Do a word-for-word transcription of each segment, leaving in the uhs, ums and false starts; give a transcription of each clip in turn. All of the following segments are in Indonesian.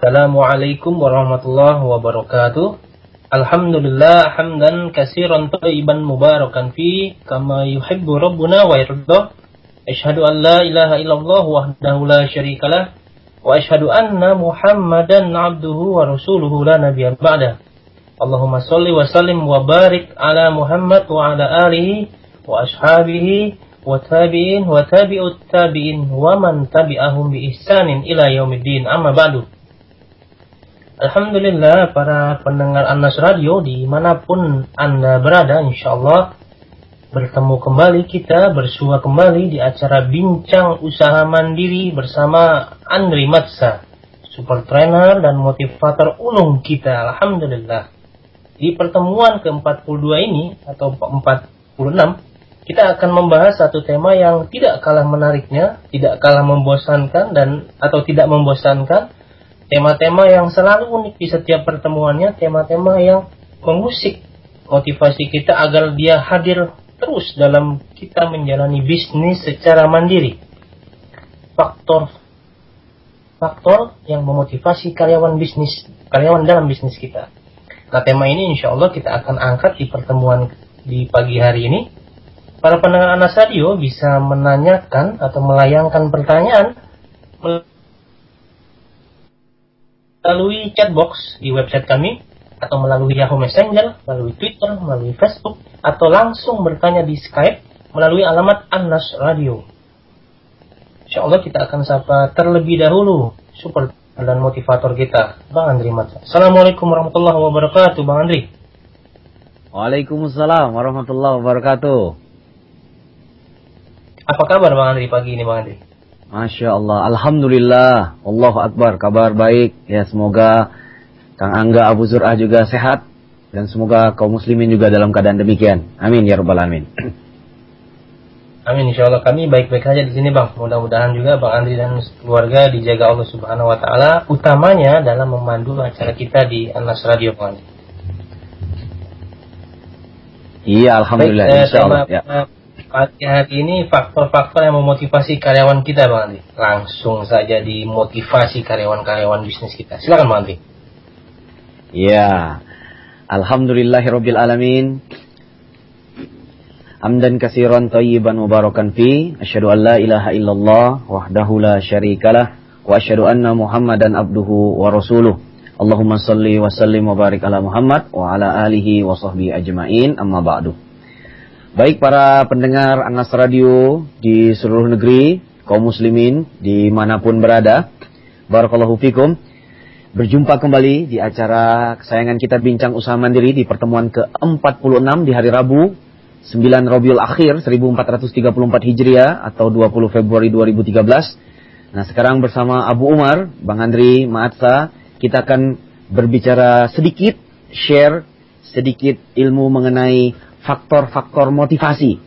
Assalamualaikum warahmatullahi wabarakatuh. Alhamdulillah hamdan katsiran thayyiban mubarakan fi kama yuhibbu rabbuna wa yarda. Asyhadu an la ilaha illallah wahdahu la syarikalah wa asyhadu anna Muhammadan abduhu wa rasuluhu la nabiyya ba'da. Allahumma shalli wa sallim wa barik ala Muhammad wa ala alihi wa ashabihi wa tabi'in wa tabi'ut tabi'in wa man tabi'ahum bi ihsanin ila yaumiddin. Amma ba'du. Alhamdulillah para pendengar Anas Radio dimanapun Anda berada, insyaallah bertemu kembali kita, bersua kembali di acara Bincang Usaha Mandiri bersama Andri Matsa, super trainer dan motivator ulung kita. Alhamdulillah. Di pertemuan ke empat puluh dua ini atau empat puluh enam, kita akan membahas satu tema yang tidak kalah menariknya, tidak kalah membosankan dan atau tidak membosankan. Tema-tema yang selalu unik di setiap pertemuannya, tema-tema yang mengusik motivasi kita agar dia hadir terus dalam kita menjalani bisnis secara mandiri. Faktor faktor yang memotivasi karyawan bisnis, karyawan dalam bisnis kita. Nah, tema ini insya Allah kita akan angkat di pertemuan di pagi hari ini. Para pendengar Anas Radio bisa menanyakan atau melayangkan pertanyaan melalui chatbox di website kami, atau melalui Yahoo Messenger, melalui Twitter, melalui Facebook, atau langsung bertanya di Skype melalui alamat Anas Radio. Insya Allah kita akan sapa terlebih dahulu super dan motivator kita, Bang Andri Matsa. Assalamualaikum warahmatullahi wabarakatuh, Bang Andri. Waalaikumsalam warahmatullahi wabarakatuh. Apa kabar Bang Andri pagi ini, Bang Andri? Masya Allah, Alhamdulillah, Allahu Akbar, kabar baik. Ya, semoga Kang Angga Abu Zur'ah juga sehat, dan semoga kaum muslimin juga dalam keadaan demikian. Amin ya rabbal alamin. Amin, insya Allah kami baik-baik saja di sini, Bang. Mudah-mudahan juga Bang Andri dan keluarga dijaga Allah Subhanahu Wa Taala, utamanya dalam memandu acara kita di Anas Radio, Bang Andri. Iya, Alhamdulillah. Baik, insya Allah. tema, ya. Pagi hari ini faktor-faktor yang memotivasi karyawan kita, Bang Andri. Langsung saja dimotivasi karyawan-karyawan bisnis kita. Silakan, Bang Andri. Ya, Alhamdulillahirabbil alamin. Hamdan katsiran thayyiban mubarakan fi. Asyhadu an la ilaha illallah wahdahu la syarikalah wa asyhadu anna Muhammadan abduhu wa rasuluh. Allahumma shalli wa sallim wa barik ala Muhammad wa ala alihi wa sahbihi ajmain. Amma ba'du. Baik para pendengar Anas Radio di seluruh negeri, kaum muslimin dimanapun berada, barakallahu fikum. Berjumpa kembali di acara kesayangan kita Bincang Usaha Mandiri di pertemuan ke empat puluh enam di hari Rabu sembilan Rabiul Akhir seribu empat ratus tiga puluh empat Hijriah atau dua puluh Februari dua ribu tiga belas. Nah, sekarang bersama Abu Umar, Bang Andri Matsa, kita akan berbicara sedikit, share sedikit ilmu mengenai faktor-faktor motivasi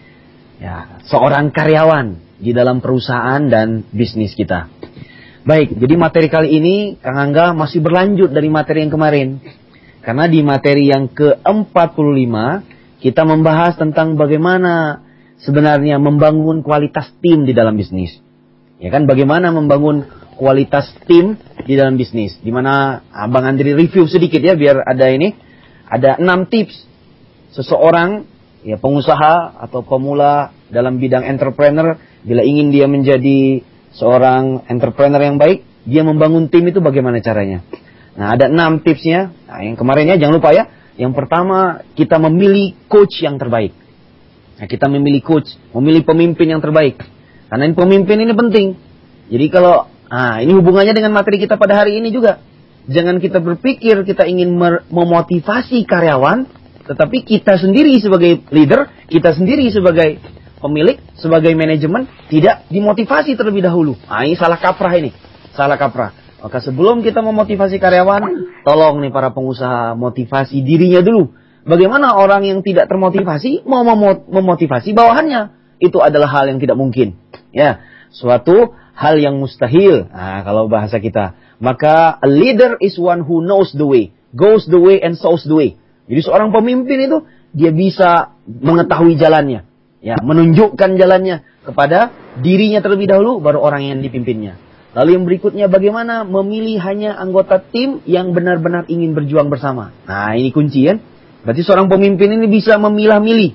ya, seorang karyawan di dalam perusahaan dan bisnis kita. Baik, jadi materi kali ini Kang Angga masih berlanjut dari materi yang kemarin. Karena di materi yang ke empat puluh lima kita membahas tentang bagaimana sebenarnya membangun kualitas tim di dalam bisnis. Ya kan, bagaimana membangun kualitas tim di dalam bisnis. Di mana Abang Andri review sedikit ya biar ada ini, ada enam tips seseorang, ya pengusaha atau pemula dalam bidang entrepreneur, bila ingin dia menjadi seorang entrepreneur yang baik, dia membangun tim itu bagaimana caranya. Nah, ada enam tipsnya. Nah, yang kemarinnya jangan lupa ya. Yang pertama, kita memilih coach yang terbaik. Nah, kita memilih coach, memilih pemimpin yang terbaik. Karena ini pemimpin ini penting. Jadi kalau, nah ini hubungannya dengan materi kita pada hari ini juga. Jangan kita berpikir kita ingin memotivasi karyawan, tetapi kita sendiri sebagai leader, kita sendiri sebagai pemilik, sebagai manajemen, tidak dimotivasi terlebih dahulu. Nah, ini salah kaprah ini. Salah kaprah. Maka sebelum kita memotivasi karyawan, tolong nih para pengusaha motivasi dirinya dulu. Bagaimana orang yang tidak termotivasi mau memotivasi bawahannya? Itu adalah hal yang tidak mungkin. Ya, suatu hal yang mustahil. Nah, kalau bahasa kita. Maka a leader is one who knows the way, goes the way and shows the way. Jadi seorang pemimpin itu dia bisa mengetahui jalannya, ya, menunjukkan jalannya kepada dirinya terlebih dahulu, baru orang yang dipimpinnya. Lalu yang berikutnya, bagaimana memilih hanya anggota tim yang benar-benar ingin berjuang bersama. Nah, ini kunci kan. Berarti seorang pemimpin ini bisa memilah-milih.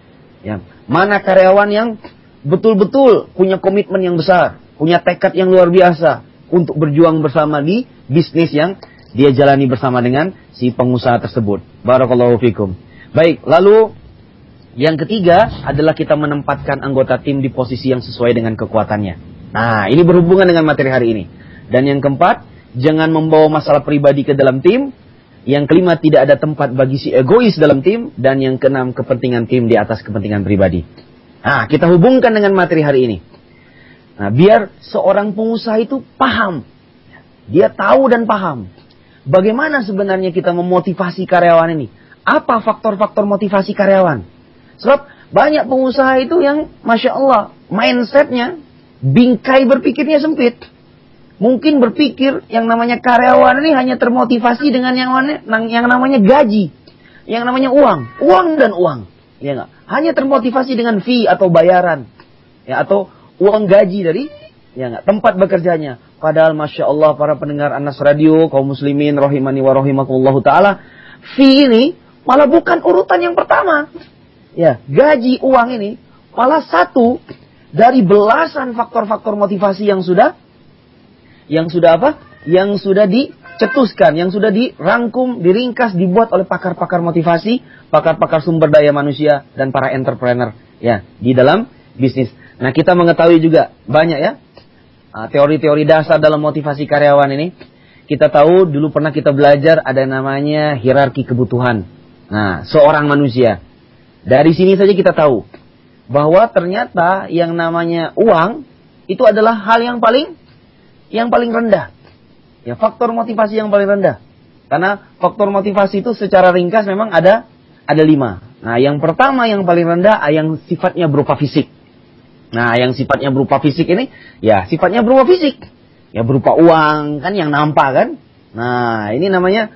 Ya, mana karyawan yang betul-betul punya komitmen yang besar, punya tekad yang luar biasa untuk berjuang bersama di bisnis yang dia jalani bersama dengan si pengusaha tersebut. Barakallahu fikum. Baik, lalu yang ketiga adalah kita menempatkan anggota tim di posisi yang sesuai dengan kekuatannya. Nah, ini berhubungan dengan materi hari ini. Dan yang keempat, jangan membawa masalah pribadi ke dalam tim. Yang kelima, tidak ada tempat bagi si egois dalam tim. Dan yang keenam, kepentingan tim di atas kepentingan pribadi. Nah, kita hubungkan dengan materi hari ini. Nah, biar seorang pengusaha itu paham. Dia tahu dan paham. Bagaimana sebenarnya kita memotivasi karyawan ini? Apa faktor-faktor motivasi karyawan? Sebab banyak pengusaha itu yang Masya Allah, mindsetnya, bingkai berpikirnya sempit. Mungkin berpikir yang namanya karyawan ini hanya termotivasi dengan yang, yang namanya gaji. Yang namanya uang. Uang dan uang. Ya enggak? Hanya termotivasi dengan fee atau bayaran. Ya, atau uang gaji dari ya enggak, tempat bekerjanya. Padahal Masya Allah para pendengar Anas Radio, kaum muslimin, rahimani wa rahimakumullahu ta'ala. Fee ini malah bukan urutan yang pertama. Ya, gaji uang ini malah satu dari belasan faktor-faktor motivasi yang sudah yang sudah apa? Yang sudah dicetuskan, yang sudah dirangkum, diringkas, dibuat oleh pakar-pakar motivasi, pakar-pakar sumber daya manusia dan para entrepreneur ya di dalam bisnis. Nah, kita mengetahui juga banyak ya teori-teori dasar dalam motivasi karyawan ini. Kita tahu dulu pernah kita belajar ada namanya hierarki kebutuhan. Nah, seorang manusia. Dari sini saja kita tahu bahwa ternyata yang namanya uang itu adalah hal yang paling yang paling rendah. Ya, faktor motivasi yang paling rendah. Karena faktor motivasi itu secara ringkas memang ada ada lima. Nah, yang pertama yang paling rendah yang sifatnya berupa fisik. Nah, yang sifatnya berupa fisik ini ya sifatnya berupa fisik. Ya berupa uang kan yang nampak kan. Nah, ini namanya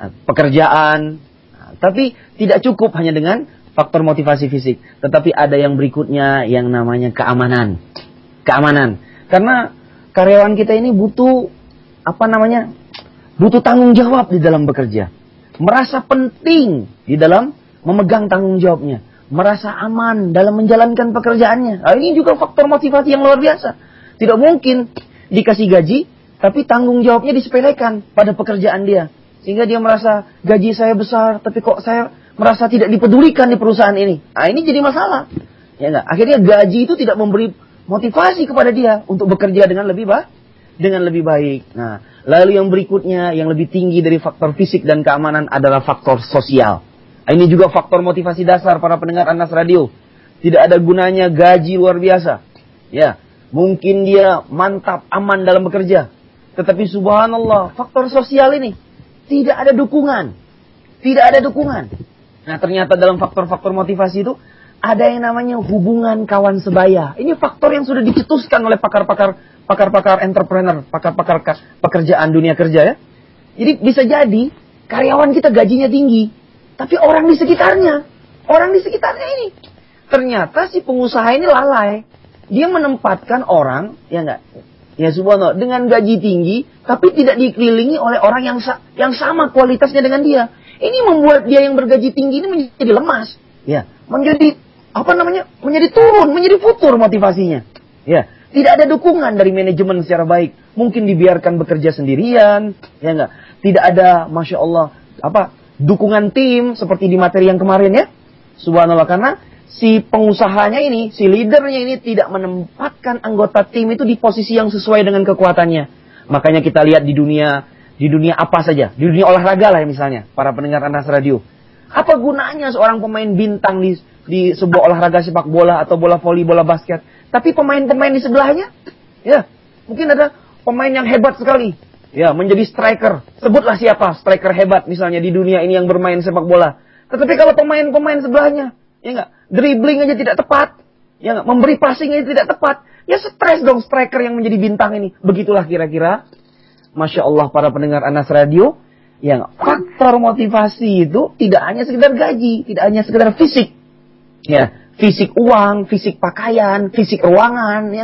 pekerjaan. Nah, tapi tidak cukup hanya dengan faktor motivasi fisik, tetapi ada yang berikutnya yang namanya keamanan. Keamanan. Karena karyawan kita ini butuh apa namanya? Butuh tanggung jawab di dalam bekerja. Merasa penting di dalam memegang tanggung jawabnya. Merasa aman dalam menjalankan pekerjaannya. Nah, ini juga faktor motivasi yang luar biasa. Tidak mungkin dikasih gaji, tapi tanggung jawabnya disepelekan pada pekerjaan dia. Sehingga dia merasa gaji saya besar, tapi kok saya merasa tidak dipedulikan di perusahaan ini. Nah, ini jadi masalah. Ya enggak? Akhirnya gaji itu tidak memberi motivasi kepada dia untuk bekerja dengan lebih baik, dengan lebih baik. Nah, lalu yang berikutnya yang lebih tinggi dari faktor fisik dan keamanan adalah faktor sosial. Nah, ini juga faktor motivasi dasar para pendengar Anas Radio. Tidak ada gunanya gaji luar biasa. Ya, mungkin dia mantap, aman dalam bekerja. Tetapi subhanallah, faktor sosial ini tidak ada dukungan. Tidak ada dukungan. Nah, ternyata dalam faktor-faktor motivasi itu ada yang namanya hubungan kawan sebaya. Ini faktor yang sudah dicetuskan oleh pakar-pakar pakar-pakar entrepreneur, pakar-pakar pekerjaan dunia kerja ya. Jadi bisa jadi karyawan kita gajinya tinggi, tapi orang di sekitarnya, orang di sekitarnya ini ternyata si pengusaha ini lalai. Dia menempatkan orang, ya enggak? Ya subhanallah, dengan gaji tinggi tapi tidak dikelilingi oleh orang yang sa- yang sama kualitasnya dengan dia. Ini membuat dia yang bergaji tinggi ini menjadi lemas, ya, menjadi apa namanya, menjadi turun, menjadi futur motivasinya, ya. Tidak ada dukungan dari manajemen secara baik, mungkin dibiarkan bekerja sendirian, ya enggak. Tidak ada, masya Allah, apa dukungan tim seperti di materi yang kemarin ya, subhanallah, karena si pengusahanya ini, si leadernya ini tidak menempatkan anggota tim itu di posisi yang sesuai dengan kekuatannya. Makanya kita lihat di dunia Di dunia apa saja, di dunia olahraga lah ya misalnya, para pendengar Anas Radio. Apa gunanya seorang pemain bintang di, di sebuah olahraga sepak bola atau bola voli, bola basket. Tapi pemain-pemain di sebelahnya, ya mungkin ada pemain yang hebat sekali. Ya, menjadi striker. Sebutlah siapa striker hebat misalnya di dunia ini yang bermain sepak bola. Tetapi kalau pemain-pemain sebelahnya, ya enggak, dribbling aja tidak tepat. Ya enggak, memberi passing aja tidak tepat. Ya stres dong striker yang menjadi bintang ini. Begitulah kira-kira. Masya Allah para pendengar Anas Radio, yang faktor motivasi itu tidak hanya sekedar gaji, tidak hanya sekedar fisik, ya fisik uang, fisik pakaian, fisik ruangan, ya enggak,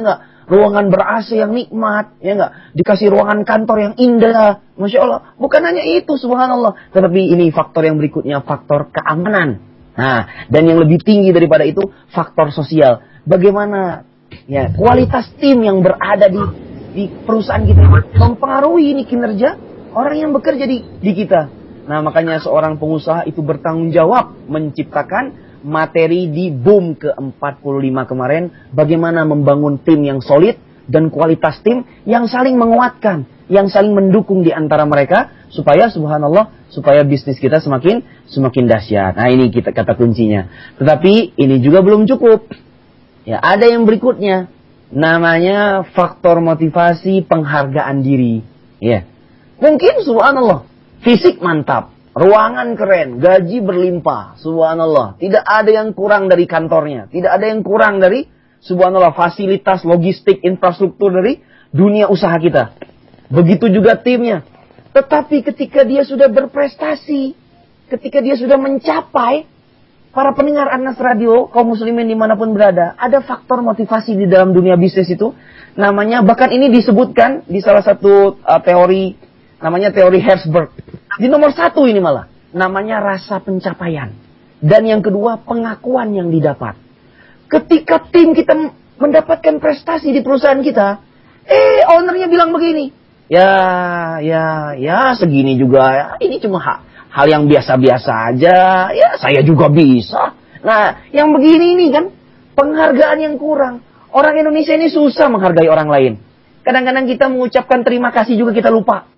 ruangan ber-A C yang nikmat, ya enggak? Dikasih ruangan kantor yang indah, Masya Allah. Bukan hanya itu, subhanallah. Tetapi ini faktor yang berikutnya, faktor keamanan. Nah, dan yang lebih tinggi daripada itu, faktor sosial. Bagaimana ya kualitas tim yang berada di di perusahaan kita mempengaruhi ini kinerja orang yang bekerja di, di kita. Nah, makanya seorang pengusaha itu bertanggung jawab menciptakan materi di boom ke empat puluh lima kemarin, bagaimana membangun tim yang solid dan kualitas tim yang saling menguatkan, yang saling mendukung di antara mereka supaya subhanallah, supaya bisnis kita semakin semakin dahsyat. Nah, ini kita kata kuncinya. Tetapi ini juga belum cukup. Ya, ada yang berikutnya, namanya faktor motivasi penghargaan diri. Ya. Mungkin subhanallah, fisik mantap, ruangan keren, gaji berlimpah, subhanallah. Tidak ada yang kurang dari kantornya. Tidak ada yang kurang dari, subhanallah, fasilitas, logistik, infrastruktur dari dunia usaha kita. Begitu juga timnya. Tetapi ketika dia sudah berprestasi, ketika dia sudah mencapai, para pendengar Anas Radio, kaum muslimin dimanapun berada, ada faktor motivasi di dalam dunia bisnis itu. Namanya, bahkan ini disebutkan di salah satu uh, teori, namanya teori Herzberg. Di nomor satu ini malah, namanya rasa pencapaian. Dan yang kedua, pengakuan yang didapat. Ketika tim kita mendapatkan prestasi di perusahaan kita, eh ownernya bilang begini, ya, ya, ya segini juga, ya, ini cuma hak. Hal yang biasa-biasa aja, ya saya juga bisa. Nah, yang begini ini kan, penghargaan yang kurang. Orang Indonesia ini susah menghargai orang lain. Kadang-kadang kita mengucapkan terima kasih juga kita lupa.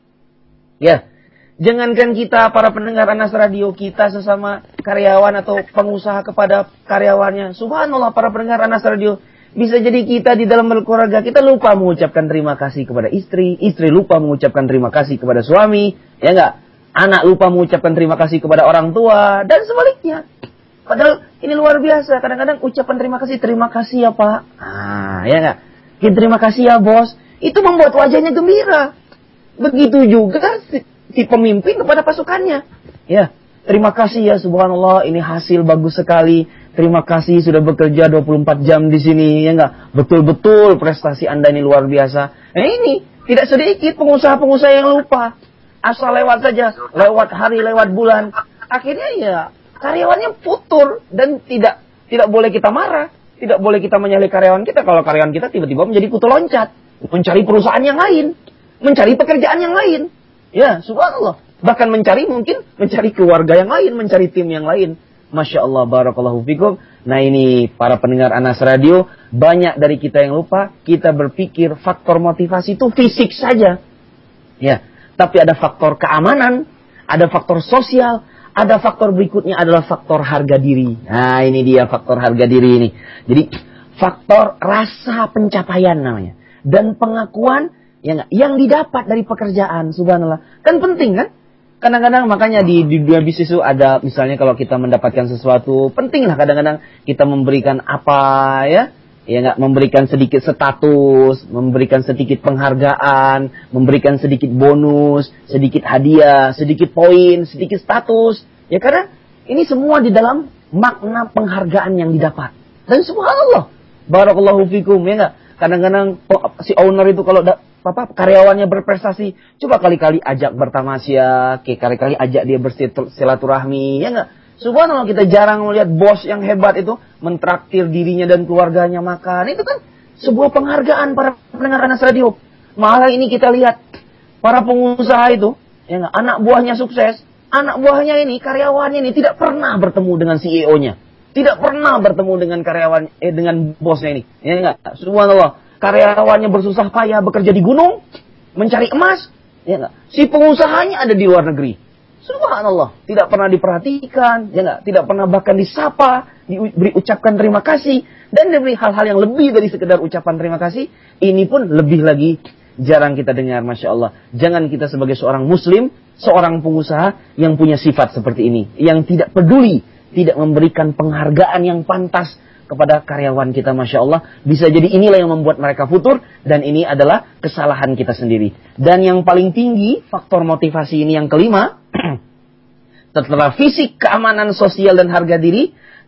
Ya, jangankan kita para pendengar Anas Radio, kita sesama karyawan atau pengusaha kepada karyawannya. Subhanallah, para pendengar Anas Radio, bisa jadi kita di dalam berkeluarga, kita lupa mengucapkan terima kasih kepada istri, istri lupa mengucapkan terima kasih kepada suami, ya enggak? Anak lupa mengucapkan terima kasih kepada orang tua, dan sebaliknya. Padahal ini luar biasa. Kadang-kadang ucapan terima kasih, terima kasih ya Pak. Ah, ya enggak? Terima kasih ya Bos. Itu membuat wajahnya gembira. Begitu juga si, si pemimpin kepada pasukannya. Ya, terima kasih ya subhanallah, ini hasil bagus sekali. Terima kasih sudah bekerja dua puluh empat jam di sini, ya enggak? Betul-betul prestasi Anda ini luar biasa. Nah ini, tidak sedikit pengusaha-pengusaha yang lupa. Asal lewat saja, lewat hari, lewat bulan. Akhirnya ya karyawannya futur dan tidak tidak boleh kita marah, tidak boleh kita menyalahkan karyawan kita kalau karyawan kita tiba-tiba menjadi kutu loncat, mencari perusahaan yang lain, mencari pekerjaan yang lain. Ya, subhanallah. Bahkan mencari mungkin mencari keluarga yang lain, mencari tim yang lain. Masya Allah, barakallahu fikum. Nah ini para pendengar Anas Radio, banyak dari kita yang lupa, kita berpikir faktor motivasi itu fisik saja. Ya. Tapi ada faktor keamanan, ada faktor sosial, ada faktor berikutnya adalah faktor harga diri. Nah ini dia faktor harga diri ini. Jadi faktor rasa pencapaian namanya. Dan pengakuan yang, yang didapat dari pekerjaan, subhanallah. Kan penting kan? Kadang-kadang makanya di, di dunia bisnis itu ada, misalnya kalau kita mendapatkan sesuatu, pentinglah kadang-kadang kita memberikan apa ya. Ya nggak, memberikan sedikit status, memberikan sedikit penghargaan, memberikan sedikit bonus, sedikit hadiah, sedikit poin, sedikit status. Ya karena ini semua di dalam makna penghargaan yang didapat. Dan subhanallah, barakallahu fikum, ya nggak. Kadang-kadang si owner itu kalau da, apa, karyawannya berprestasi, coba kali-kali ajak bertamasya, kali-kali ajak dia bersilaturahmi, ya nggak. Subhanallah, kita jarang melihat bos yang hebat itu mentraktir dirinya dan keluarganya makan. Itu kan sebuah penghargaan para pendengar Anas Radio. Malah ini kita lihat para pengusaha itu, ya gak, anak buahnya sukses, anak buahnya ini, karyawannya ini tidak pernah bertemu dengan C E O-nya, tidak pernah bertemu dengan karyawan, eh dengan bosnya ini. Ya enggak, subhanallah, karyawannya bersusah payah bekerja di gunung, mencari emas, ya enggak. Si pengusahanya ada di luar negeri. Subhanallah, tidak pernah diperhatikan, ya enggak, tidak pernah bahkan disapa, diberi ucapkan terima kasih, dan diberi hal-hal yang lebih dari sekedar ucapan terima kasih. Ini pun lebih lagi jarang kita dengar, Masya Allah. Jangan kita sebagai seorang muslim, seorang pengusaha yang punya sifat seperti ini, yang tidak peduli, tidak memberikan penghargaan yang pantas kepada karyawan kita, Masya Allah. Bisa jadi inilah yang membuat mereka futur, dan ini adalah kesalahan kita sendiri. Dan yang paling tinggi, faktor motivasi ini yang kelima, setelah fisik, keamanan sosial, dan harga diri,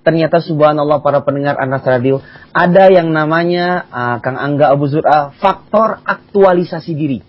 ternyata subhanallah para pendengar Anas Radio, ada yang namanya uh, Kang Angga Abu Zur'a, faktor aktualisasi diri.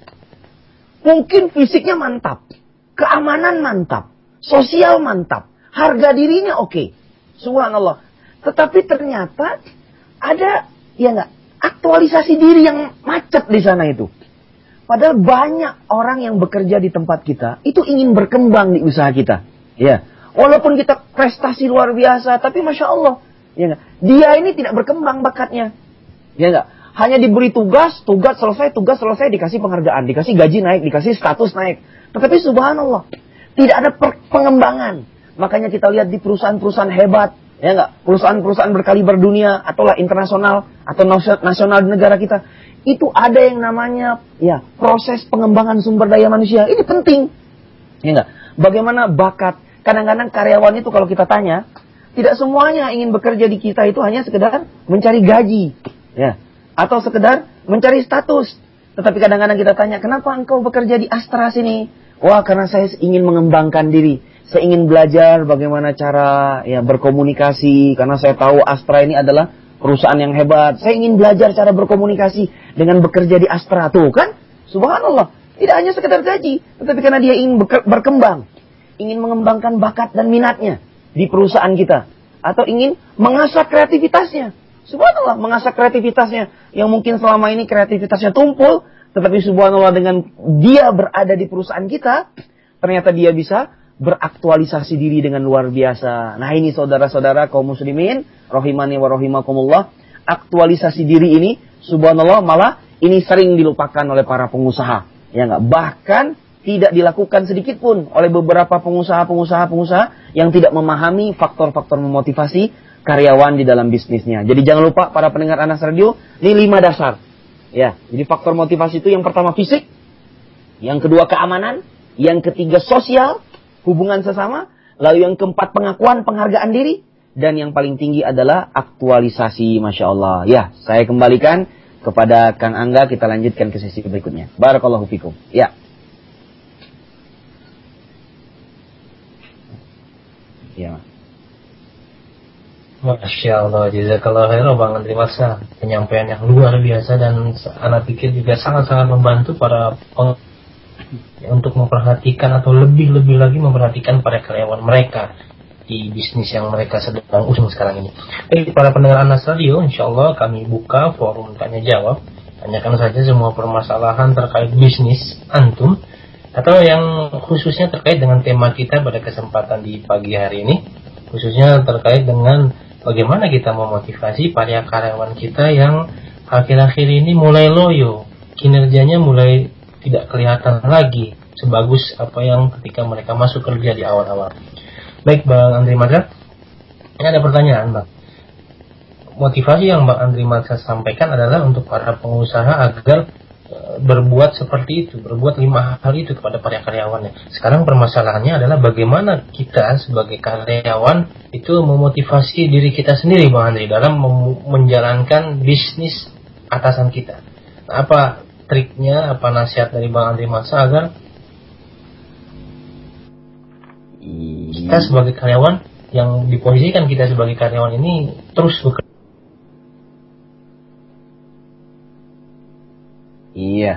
Mungkin fisiknya mantap, keamanan mantap, sosial mantap, harga dirinya oke. Okay. Subhanallah. Tetapi ternyata ada ya enggak aktualisasi diri yang macet di sana itu. Padahal banyak orang yang bekerja di tempat kita itu ingin berkembang di usaha kita. Ya, walaupun kita prestasi luar biasa, tapi masya Allah, ya enggak, dia ini tidak berkembang bakatnya. Ya enggak, hanya diberi tugas, tugas selesai, tugas selesai, dikasih penghargaan, dikasih gaji naik, dikasih status naik. Tetapi subhanallah, tidak ada pengembangan. Makanya kita lihat di perusahaan-perusahaan hebat, ya enggak, perusahaan-perusahaan berkaliber dunia atau lah internasional atau nasional di negara kita. Itu ada yang namanya ya proses pengembangan sumber daya manusia. Ini penting. Ya enggak? Bagaimana bakat? Kadang-kadang karyawan itu kalau kita tanya, tidak semuanya ingin bekerja di kita itu hanya sekedar mencari gaji, ya, atau sekedar mencari status. Tetapi kadang-kadang kita tanya, "Kenapa engkau bekerja di Astra sini?" Wah, karena saya ingin mengembangkan diri. Saya ingin belajar bagaimana cara ya berkomunikasi, karena saya tahu Astra ini adalah perusahaan yang hebat. Saya ingin belajar cara berkomunikasi dengan bekerja di Astra. Tuh kan, subhanallah. Tidak hanya sekedar gaji, tetapi karena dia ingin berkembang. Ingin mengembangkan bakat dan minatnya di perusahaan kita. Atau ingin mengasah kreativitasnya. Subhanallah, mengasah kreativitasnya. Yang mungkin selama ini kreativitasnya tumpul. Tetapi subhanallah dengan dia berada di perusahaan kita, ternyata dia bisa beraktualisasi diri dengan luar biasa. Nah ini saudara-saudara kaum muslimin, rahimani wa rahimakumullah, aktualisasi diri ini, subhanallah malah ini sering dilupakan oleh para pengusaha. Ya enggak? Bahkan tidak dilakukan sedikit pun oleh beberapa pengusaha-pengusaha-pengusaha yang tidak memahami faktor-faktor memotivasi karyawan di dalam bisnisnya. Jadi jangan lupa para pendengar Anas Radio, ini lima dasar. Ya, jadi faktor motivasi itu yang pertama fisik, yang kedua keamanan, yang ketiga sosial, hubungan sesama, lalu yang keempat pengakuan, penghargaan diri, dan yang paling tinggi adalah aktualisasi, masya Allah. Ya, saya kembalikan kepada Kang Angga, kita lanjutkan ke sesi berikutnya. Barakallahu fikum. Ya. Ya. Masya Allah, jazakallah khairan Bang Andri Masa. Penyampaian yang luar biasa dan anak pikir juga sangat-sangat membantu para peng untuk memperhatikan atau lebih-lebih lagi memperhatikan para karyawan mereka di bisnis yang mereka sedang usung sekarang ini. Baik, para pendengar Anas Radio, insya Allah kami buka forum tanya jawab. Tanyakan saja semua permasalahan terkait bisnis antum atau yang khususnya terkait dengan tema kita pada kesempatan di pagi hari ini, khususnya terkait dengan bagaimana kita memotivasi para karyawan kita yang akhir-akhir ini mulai loyo, kinerjanya mulai tidak kelihatan lagi sebagus apa yang ketika mereka masuk kerja di awal-awal. Baik Bang Andri Madra, ini ada pertanyaan Bang. Motivasi yang Bang Andri Madra sampaikan adalah untuk para pengusaha agar e, berbuat seperti itu, berbuat lima hal itu kepada para karyawannya. Sekarang permasalahannya adalah bagaimana kita sebagai karyawan itu memotivasi diri kita sendiri Bang Andri dalam menjalankan bisnis atasan kita. Nah, apa triknya, apa nasihat dari Bang Andri Masa agar kita sebagai karyawan yang diposisikan kita sebagai karyawan ini terus bekerja? Iya.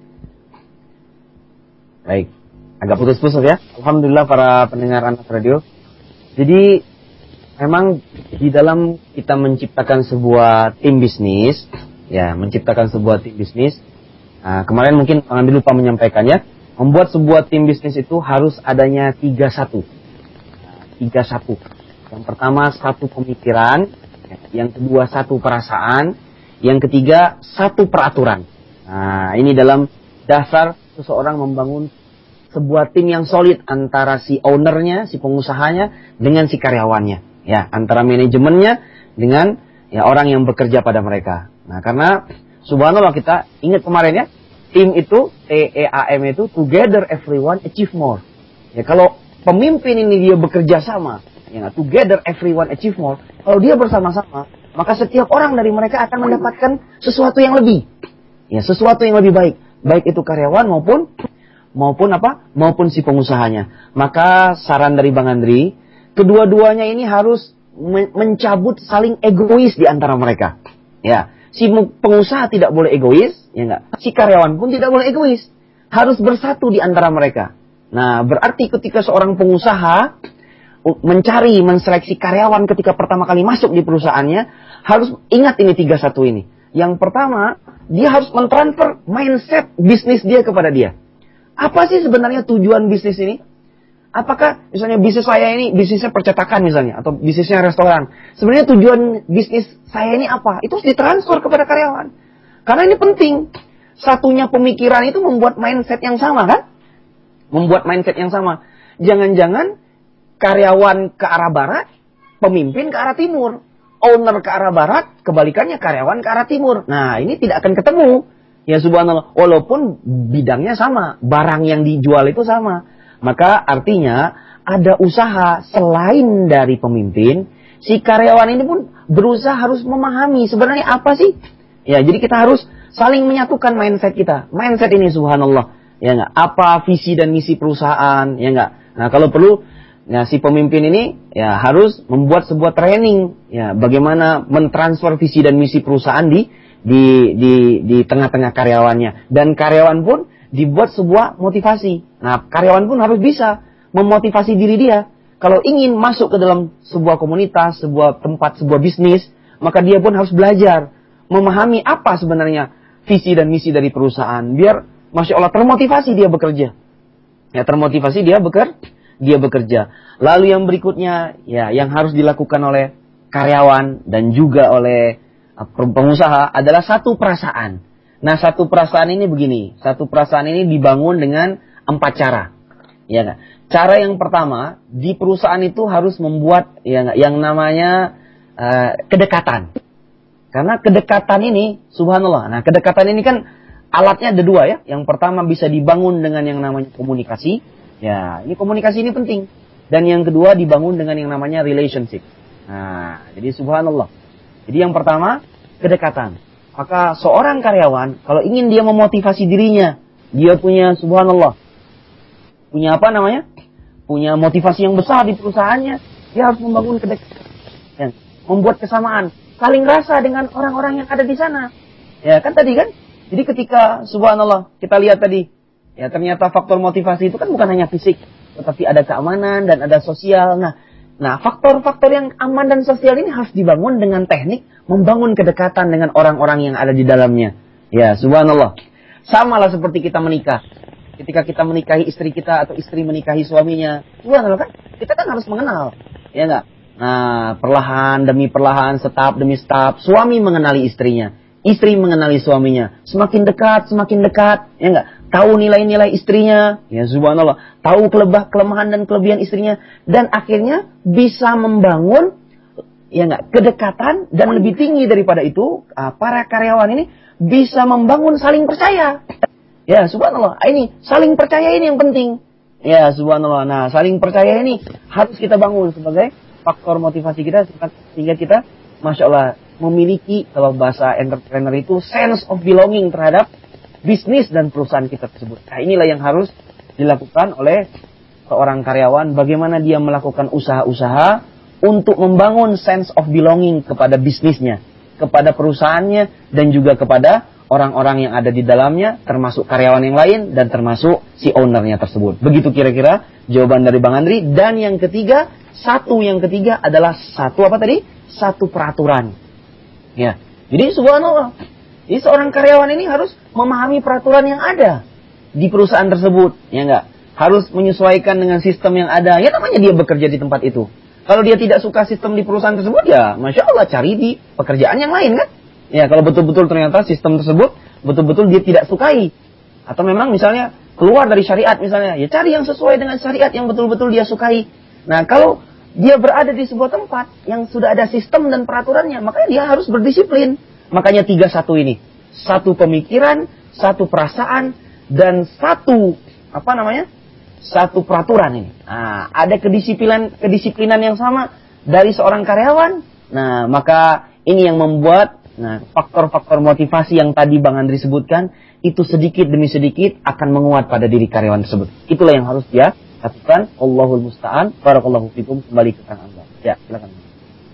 Baik. Agak putus-putus ya. Alhamdulillah para pendengar Anas Radio. Jadi memang di dalam kita menciptakan sebuah tim bisnis, ya, menciptakan sebuah tim bisnis. Nah, kemarin mungkin Bang Andri lupa menyampaikannya, membuat sebuah tim bisnis itu harus adanya tiga satu. Nah, tiga satu. Yang pertama satu pemikiran, yang kedua satu perasaan, yang ketiga satu peraturan. Nah, ini dalam dasar seseorang membangun sebuah tim yang solid antara si ownernya, si pengusahanya dengan si karyawannya. Ya, antara manajemennya dengan ya orang yang bekerja pada mereka. Nah, karena subhanallah kita ingat kemarin ya, tim itu T E A M itu together everyone achieve more. Ya kalau pemimpin ini dia bekerja sama, ya together everyone achieve more. Kalau dia bersama-sama, maka setiap orang dari mereka akan mendapatkan sesuatu yang lebih. Ya, sesuatu yang lebih baik, baik itu karyawan maupun maupun apa? maupun si pengusahanya. Maka saran dari Bang Andri, kedua-duanya ini harus men- mencabut saling egois di antara mereka. Ya, si pengusaha tidak boleh egois, ya enggak. Si karyawan pun tidak boleh egois. Harus bersatu di antara mereka. Nah, berarti ketika seorang pengusaha mencari, menseleksi karyawan ketika pertama kali masuk di perusahaannya, harus ingat ini tiga satu ini. Yang pertama, dia harus mentransfer mindset bisnis dia kepada dia. Apa sih sebenarnya tujuan bisnis ini? Apakah misalnya bisnis saya ini, bisnisnya percetakan misalnya, atau bisnisnya restoran. Sebenarnya tujuan bisnis saya ini apa? Itu harus ditransfer kepada karyawan. Karena ini penting. Satunya pemikiran itu membuat mindset yang sama kan? Membuat mindset yang sama. Jangan-jangan karyawan ke arah barat, pemimpin ke arah timur. Owner ke arah barat, kebalikannya karyawan ke arah timur. Nah, ini tidak akan ketemu. Ya subhanallah, walaupun bidangnya sama, barang yang dijual itu sama. Maka artinya ada usaha selain dari pemimpin, si karyawan ini pun berusaha harus memahami sebenarnya apa sih? Ya, jadi kita harus saling menyatukan mindset kita. Mindset ini subhanallah, ya enggak? Apa visi dan misi perusahaan, ya enggak? Nah, kalau perlu nah, si pemimpin ini ya harus membuat sebuah training, ya bagaimana mentransfer visi dan misi perusahaan di di di di tengah-tengah karyawannya, dan karyawan pun dibuat sebuah motivasi. Nah, karyawan pun harus bisa memotivasi diri dia. Kalau ingin masuk ke dalam sebuah komunitas, sebuah tempat, sebuah bisnis, maka dia pun harus belajar memahami apa sebenarnya visi dan misi dari perusahaan, biar masya Allah termotivasi dia bekerja. Ya, termotivasi dia beker dia bekerja. Lalu yang berikutnya, ya yang harus dilakukan oleh karyawan dan juga oleh pengusaha adalah satu perasaan. Nah, satu perasaan ini begini. Satu perasaan ini dibangun dengan empat cara. Ya gak? Cara yang pertama, di perusahaan itu harus membuat ya gak, yang namanya uh, kedekatan. Karena kedekatan ini, subhanallah. Nah, kedekatan ini kan alatnya ada dua ya. Yang pertama bisa dibangun dengan yang namanya komunikasi. Ya, ini komunikasi ini penting. Dan yang kedua dibangun dengan yang namanya relationship. Nah, jadi subhanallah. Jadi yang pertama, kedekatan. Maka seorang karyawan, kalau ingin dia memotivasi dirinya, dia punya subhanallah, punya apa namanya? Punya motivasi yang besar di perusahaannya, dia harus membangun kedekatan. Ya, membuat kesamaan, saling rasa dengan orang-orang yang ada di sana. Ya, kan tadi kan? Jadi ketika subhanallah, kita lihat tadi, ya ternyata faktor motivasi itu kan bukan hanya fisik, tetapi ada keamanan dan ada sosial. Nah, Nah, faktor-faktor yang aman dan sosial ini harus dibangun dengan teknik membangun kedekatan dengan orang-orang yang ada di dalamnya. Ya, subhanallah. Sama lah seperti kita menikah. Ketika kita menikahi istri kita atau istri menikahi suaminya, subhanallah kan? Kita kan harus mengenal. Ya enggak? Nah, perlahan demi perlahan, setahap demi setahap, suami mengenali istrinya, istri mengenali suaminya. Semakin dekat, semakin dekat, ya enggak? Tahu nilai-nilai istrinya, ya subhanallah, tahu kelebah, kelemahan dan kelebihan istrinya, dan akhirnya bisa membangun ya enggak, kedekatan, dan lebih tinggi daripada itu, para karyawan ini bisa membangun saling percaya. Ya subhanallah, ini saling percaya ini yang penting. Ya subhanallah, nah saling percaya ini harus kita bangun sebagai faktor motivasi kita, sehingga kita masya Allah memiliki, kalau bahasa entrepreneur itu, sense of belonging terhadap bisnis dan perusahaan kita tersebut. Nah, inilah yang harus dilakukan oleh seorang karyawan. Bagaimana dia melakukan usaha-usaha untuk membangun sense of belonging kepada bisnisnya, kepada perusahaannya, dan juga kepada orang-orang yang ada di dalamnya, termasuk karyawan yang lain, dan termasuk si ownernya tersebut. Begitu kira-kira jawaban dari Bang Andri. Dan yang ketiga, satu yang ketiga adalah satu apa tadi? Satu peraturan. Ya, jadi subhanallah. Jadi seorang karyawan ini harus memahami peraturan yang ada di perusahaan tersebut, ya enggak? Harus menyesuaikan dengan sistem yang ada. Ya namanya dia bekerja di tempat itu. Kalau dia tidak suka sistem di perusahaan tersebut, ya masya Allah cari di pekerjaan yang lain kan? Ya kalau betul-betul ternyata sistem tersebut betul-betul dia tidak sukai, atau memang misalnya keluar dari syariat misalnya, ya cari yang sesuai dengan syariat yang betul-betul dia sukai. Nah kalau dia berada di sebuah tempat yang sudah ada sistem dan peraturannya, makanya dia harus berdisiplin. Makanya tiga satu ini. Satu pemikiran, satu perasaan, dan satu, apa namanya? Satu peraturan ini. Nah, ada kedisiplinan, kedisiplinan yang sama dari seorang karyawan. Nah, maka ini yang membuat nah, faktor-faktor motivasi yang tadi Bang Andri sebutkan, itu sedikit demi sedikit akan menguat pada diri karyawan tersebut. Itulah yang harus dia lakukan. Allahul musta'an. Barakallahu fikum. Kembali ke Kang Anda. Ya, silakan.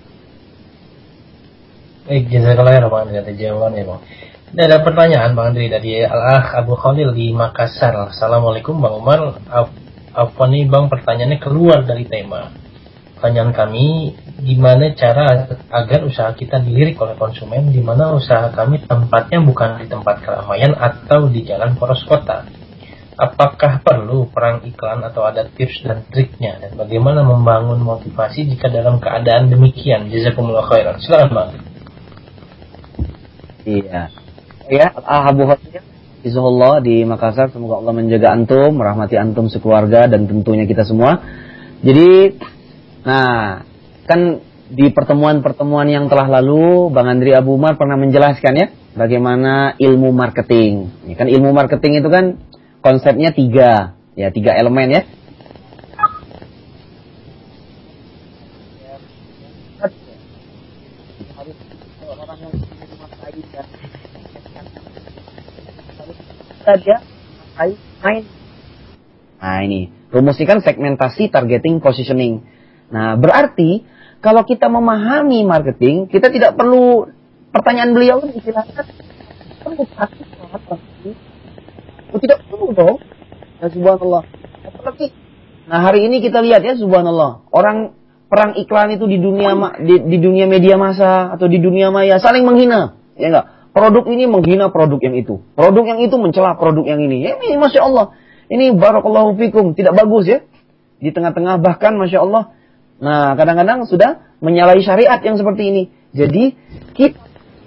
Baik, jazakallah ya Bang Andri atas jawabannya Bang. Ini ada pertanyaan Bang Andri dari Al-Akh Abu Khalil di Makassar. Assalamualaikum Bang Umar. Ap- Apa nih Bang, pertanyaannya keluar dari tema. Pertanyaan kami, gimana cara agar usaha kita dilirik oleh konsumen, di mana usaha kami tempatnya bukan di tempat keramaian atau di jalan poros kota. Apakah perlu perang iklan atau ada tips dan triknya, dan bagaimana membangun motivasi jika dalam keadaan demikian? Jazakumullah khairan. Silakan Bang. Iya. Ya, Abu Khalil Izzuhullah di Makassar, semoga Allah menjaga antum, merahmati antum sekeluarga dan tentunya kita semua. Jadi, nah, kan di pertemuan-pertemuan yang telah lalu, Bang Andri Abu Umar pernah menjelaskan ya, bagaimana ilmu marketing. Ya, kan ilmu marketing itu kan konsepnya tiga, ya tiga elemen ya. Dia main. Nah ini rumusnya kan segmentasi, targeting, positioning. Nah berarti kalau kita memahami marketing, kita tidak perlu pertanyaan beliau kan istilahnya perlu hati oh, tidak perlu dong. Ya subhanallah. Apalagi nah hari ini kita lihat ya subhanallah, orang perang iklan itu di dunia di, di dunia media massa atau di dunia maya saling menghina, ya enggak? Produk ini menghina produk yang itu. Produk yang itu mencela produk yang ini. Ya, ini Masya Allah. Ini barakallahu fikum. Tidak bagus ya. Di tengah-tengah bahkan Masya Allah. Nah kadang-kadang sudah menyalahi syariat yang seperti ini. Jadi kita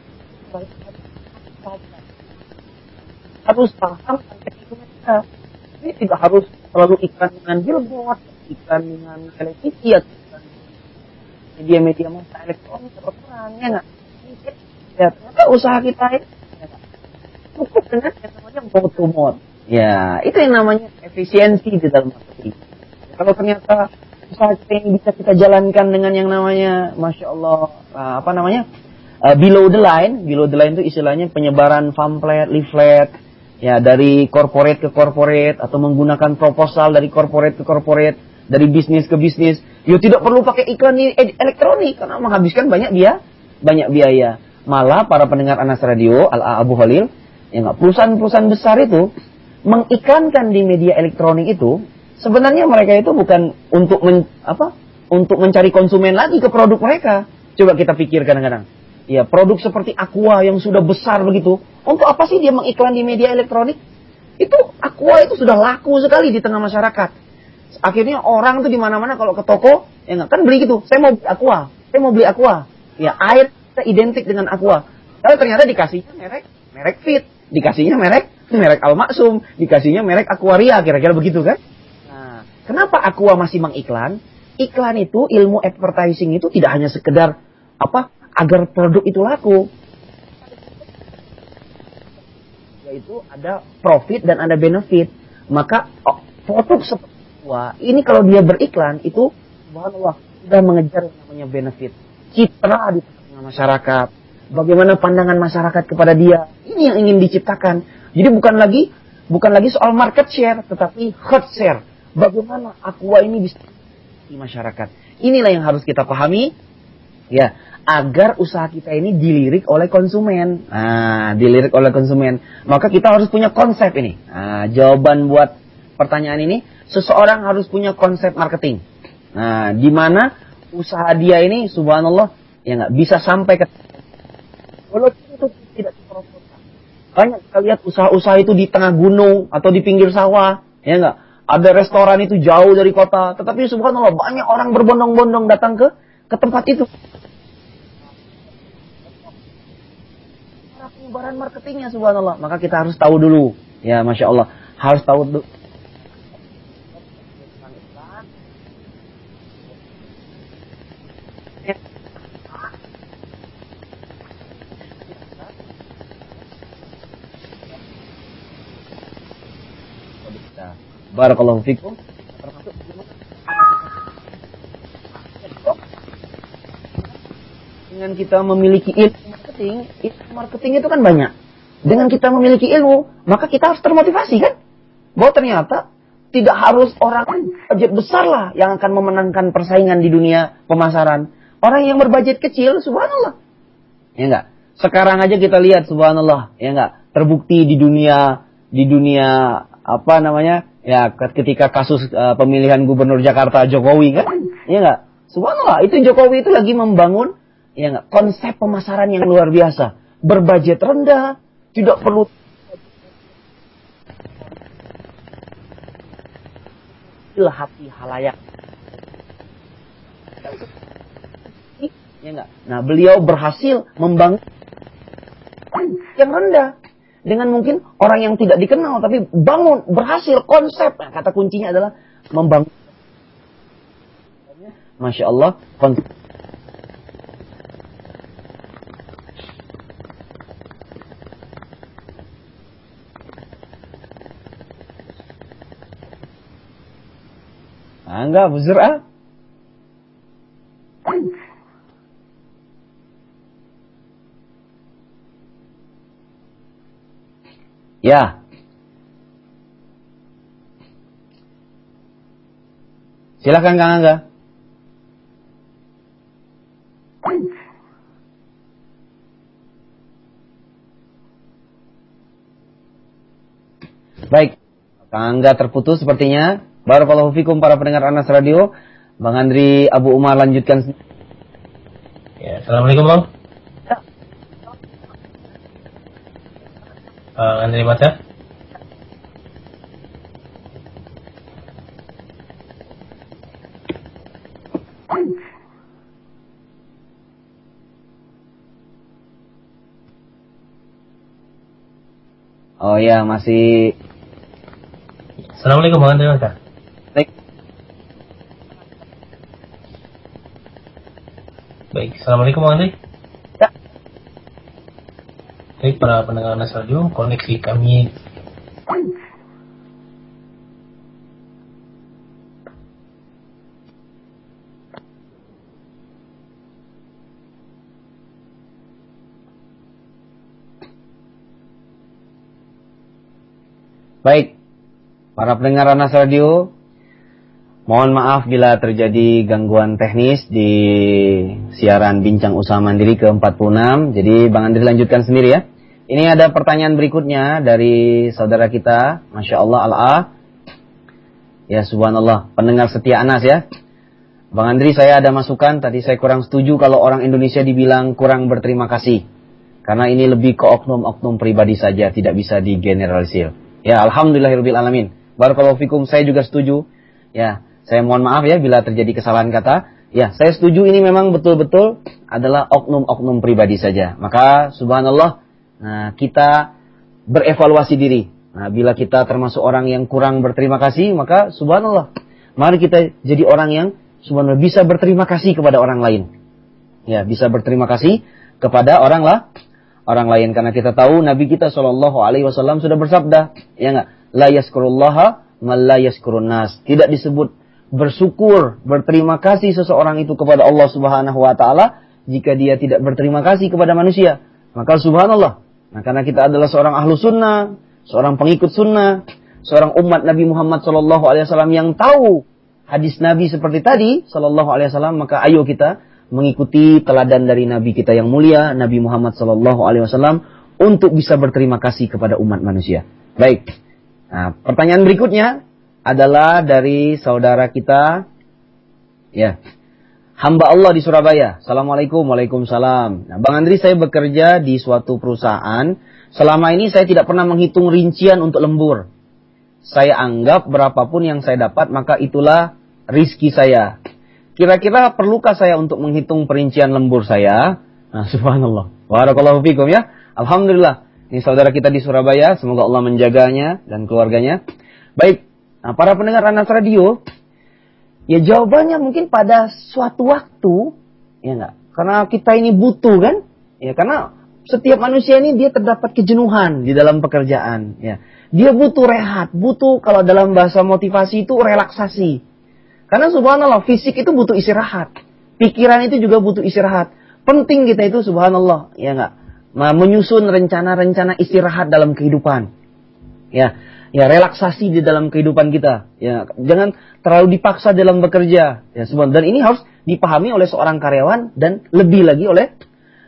harus paham kita. Ini tidak harus selalu iklan dengan billboard, iklan dengan televisi, iklan media-media massa elektronik atau perang. Ya nggak? Ya, ternyata usaha kita ini cukup dengan yang namanya mode to mode. Ya, itu yang namanya efisiensi di dalam marketing. Ya, kalau ternyata usaha kita ini bisa kita jalankan dengan yang namanya, Masya Allah, uh, apa namanya, uh, below the line. Below the line itu istilahnya penyebaran pamflet, leaflet, ya dari corporate ke corporate, atau menggunakan proposal dari corporate ke corporate, dari bisnis ke bisnis. Ya tidak perlu pakai iklan di elektronik karena menghabiskan banyak dia, banyak biaya. Malah para pendengar Anas Radio, Al Abu Khalil, ya enggak, perusahaan-perusahaan besar itu mengiklankan di media elektronik itu, sebenarnya mereka itu bukan untuk men, apa? Untuk mencari konsumen lagi ke produk mereka. Coba kita pikir kadang-kadang. Ya, produk seperti Aqua yang sudah besar begitu, untuk apa sih dia mengiklan di media elektronik? Itu Aqua itu sudah laku sekali di tengah masyarakat. Akhirnya orang tuh di mana-mana kalau ke toko, ya enggak, kan beli gitu. Saya mau beli Aqua, saya mau beli Aqua. Ya, air kita identik dengan Aqua. Lalu ternyata dikasihnya merek merek Fit, dikasihnya merek merek Al Maksum, dikasihnya merek Aquaria, kira-kira begitu kan? Nah, kenapa Aqua masih mengiklan? Iklan itu, ilmu advertising itu tidak hanya sekedar apa? Agar produk itu laku. Yaitu ada profit dan ada benefit. Maka oh, produk seperti Aqua ini kalau dia beriklan itu subhanallah sudah mengejar yang namanya benefit. Citra di masyarakat, bagaimana pandangan masyarakat kepada dia, ini yang ingin diciptakan. Jadi bukan lagi bukan lagi soal market share, tetapi herd share. Bagaimana Aqua ini bisa di masyarakat. Inilah yang harus kita pahami, ya, agar usaha kita ini dilirik oleh konsumen. Nah, dilirik oleh konsumen. Maka kita harus punya konsep ini. Nah, jawaban buat pertanyaan ini, seseorang harus punya konsep marketing. Nah, di mana usaha dia ini, subhanallah, ya nggak bisa sampai ke walaupun itu tidak di perkotaan. Banyak kita lihat usaha-usaha itu di tengah gunung atau di pinggir sawah, ya nggak, ada restoran itu jauh dari kota, tetapi subhanallah banyak orang berbondong-bondong datang ke ke tempat itu. Cara penyebaran marketingnya subhanallah, maka kita harus tahu dulu, ya Masya Allah, harus tahu dulu. Barakallahu fikum. Dengan kita memiliki ilmu marketing, ilmu marketing itu kan banyak. Dengan kita memiliki ilmu, maka kita harus termotivasi kan? Bahwa ternyata tidak harus orang budget besar lah yang akan memenangkan persaingan di dunia pemasaran. Orang yang berbudget kecil, subhanallah, Ya enggak? Sekarang aja kita lihat subhanallah, ya enggak? Terbukti di dunia di dunia apa namanya? Ya ketika kasus uh, pemilihan gubernur Jakarta Jokowi kan? Ya enggak? Subhanallah, itu Jokowi itu lagi membangun ya enggak? Konsep pemasaran yang luar biasa. Berbudget rendah, tidak perlu hati halayak. Ya enggak? Nah, beliau berhasil membangun yang rendah dengan mungkin orang yang tidak dikenal, tapi bangun berhasil konsep. Nah, kata kuncinya adalah membangun. Masya Allah, konsep. Ah, enggak, buzur ah. Ya. Silakan Kang Angga. Baik. Kang Angga terputus sepertinya. Barakallahu fikum para pendengar Anas Radio. Bang Andri Abu Umar lanjutkan. Ya, Assalamualaikum Bang. Bang Andri baca. Oh ya, masih. Assalamualaikum Bang Andri baca. Baik. Baik, Assalamualaikum Bang Andri. Ya. Baik, para pendengar Anas Radio, koneksi kami Baik, para pendengar Anas Radio, mohon maaf bila terjadi gangguan teknis di siaran Bincang Usaha Mandiri ke empat puluh enam. Jadi Bang Andri lanjutkan sendiri ya. Ini ada pertanyaan berikutnya dari saudara kita, Masya Allah Al-A. Ya subhanallah, pendengar setia Anas ya. Bang Andri, saya ada masukan, tadi saya kurang setuju kalau orang Indonesia dibilang kurang berterima kasih. Karena ini lebih ke oknum-oknum pribadi saja, tidak bisa digeneralisir. Ya, alhamdulillahirabbil alamin. Barakallahu fikum, saya juga setuju. Ya, saya mohon maaf ya bila terjadi kesalahan kata. Ya, saya setuju ini memang betul-betul adalah oknum-oknum pribadi saja. Maka subhanallah, nah, kita berevaluasi diri. Nah, bila kita termasuk orang yang kurang berterima kasih, maka subhanallah, mari kita jadi orang yang subhanallah bisa berterima kasih kepada orang lain. Ya, bisa berterima kasih kepada orang lah. Orang lain, karena kita tahu Nabi kita shallallahu alaihi wasallam sudah bersabda, ya enggak, la yaskurullaha man la yaskurun nas. Tidak disebut bersyukur, berterima kasih seseorang itu kepada Allah Subhanahu wa taala jika dia tidak berterima kasih kepada manusia. Maka subhanallah, nah karena kita adalah seorang ahlu sunnah, seorang pengikut sunnah, seorang umat Nabi Muhammad shallallahu alaihi wasallam yang tahu hadis Nabi seperti tadi shallallahu alaihi wasallam, maka ayo kita mengikuti teladan dari Nabi kita yang mulia, Nabi Muhammad sallallahu alaihi wasallam, untuk bisa berterima kasih kepada umat manusia. Baik. Nah, pertanyaan berikutnya adalah dari saudara kita, ya, hamba Allah di Surabaya. Assalamualaikum, waalaikumsalam. Nah, Bang Andri, saya bekerja di suatu perusahaan. Selama ini saya tidak pernah menghitung rincian untuk lembur. Saya anggap berapapun yang saya dapat, maka itulah rizki saya. Kira-kira perlukah saya untuk menghitung perincian lembur saya? Nah, subhanallah. Barakallahu fikum ya. Alhamdulillah. Ini saudara kita di Surabaya. Semoga Allah menjaganya dan keluarganya. Baik. Nah, para pendengar Anas Radio. Ya, jawabannya mungkin pada suatu waktu. Ya enggak? Karena kita ini butuh kan? Ya, karena setiap manusia ini dia terdapat kejenuhan di dalam pekerjaan. Ya. Dia butuh rehat. Butuh, kalau dalam bahasa motivasi itu relaksasi. Karena subhanallah, fisik itu butuh istirahat. Pikiran itu juga butuh istirahat. Penting kita itu subhanallah, ya enggak, menyusun rencana-rencana istirahat dalam kehidupan. Ya, ya relaksasi di dalam kehidupan kita. Ya, jangan terlalu dipaksa dalam bekerja. Ya, subhanallah. Dan ini harus dipahami oleh seorang karyawan dan lebih lagi oleh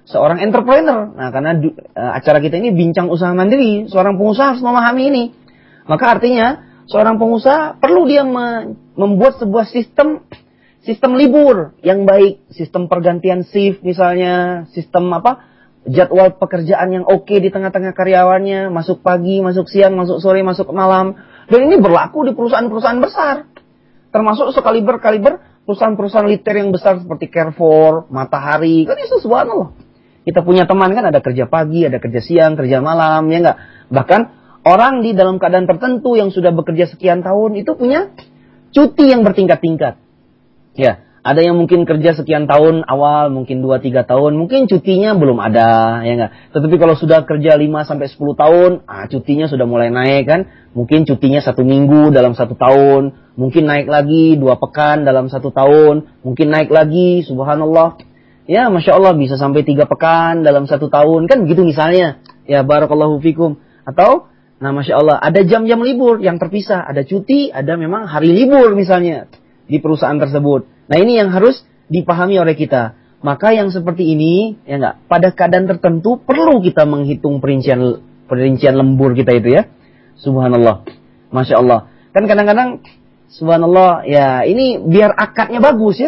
seorang entrepreneur. Nah, karena uh, acara kita ini bincang usaha mandiri, seorang pengusaha harus memahami ini. Maka artinya seorang pengusaha perlu dia me- membuat sebuah sistem sistem libur yang baik, sistem pergantian shift misalnya, sistem apa? Jadwal pekerjaan yang oke di tengah-tengah karyawannya, masuk pagi, masuk siang, masuk sore, masuk malam. Dan ini berlaku di perusahaan-perusahaan besar. Termasuk sekaliber-kaliber perusahaan-perusahaan liter yang besar seperti Carrefour, Matahari. Kan itu subhanallah. Kita punya teman kan ada kerja pagi, ada kerja siang, kerja malam, ya enggak? Bahkan orang di dalam keadaan tertentu yang sudah bekerja sekian tahun itu punya cuti yang bertingkat-tingkat. Ya, ada yang mungkin kerja sekian tahun awal, mungkin dua tiga tahun, mungkin cutinya belum ada, ya enggak? Tetapi kalau sudah kerja lima sampai sepuluh tahun, ah, cutinya sudah mulai naik kan? Mungkin cutinya satu minggu dalam satu tahun, mungkin naik lagi dua pekan dalam satu tahun, mungkin naik lagi, subhanallah. Ya, Masya Allah bisa sampai tiga pekan dalam satu tahun, kan begitu misalnya. Ya, barakallahu fikum. Atau, nah Masya Allah, ada jam-jam libur yang terpisah, ada cuti, ada memang hari libur misalnya di perusahaan tersebut. Nah ini yang harus dipahami oleh kita. Maka yang seperti ini, ya enggak, pada keadaan tertentu perlu kita menghitung perincian perincian lembur kita itu ya. Subhanallah, Masya Allah. Kan kadang-kadang, subhanallah, ya ini biar akadnya bagus ya.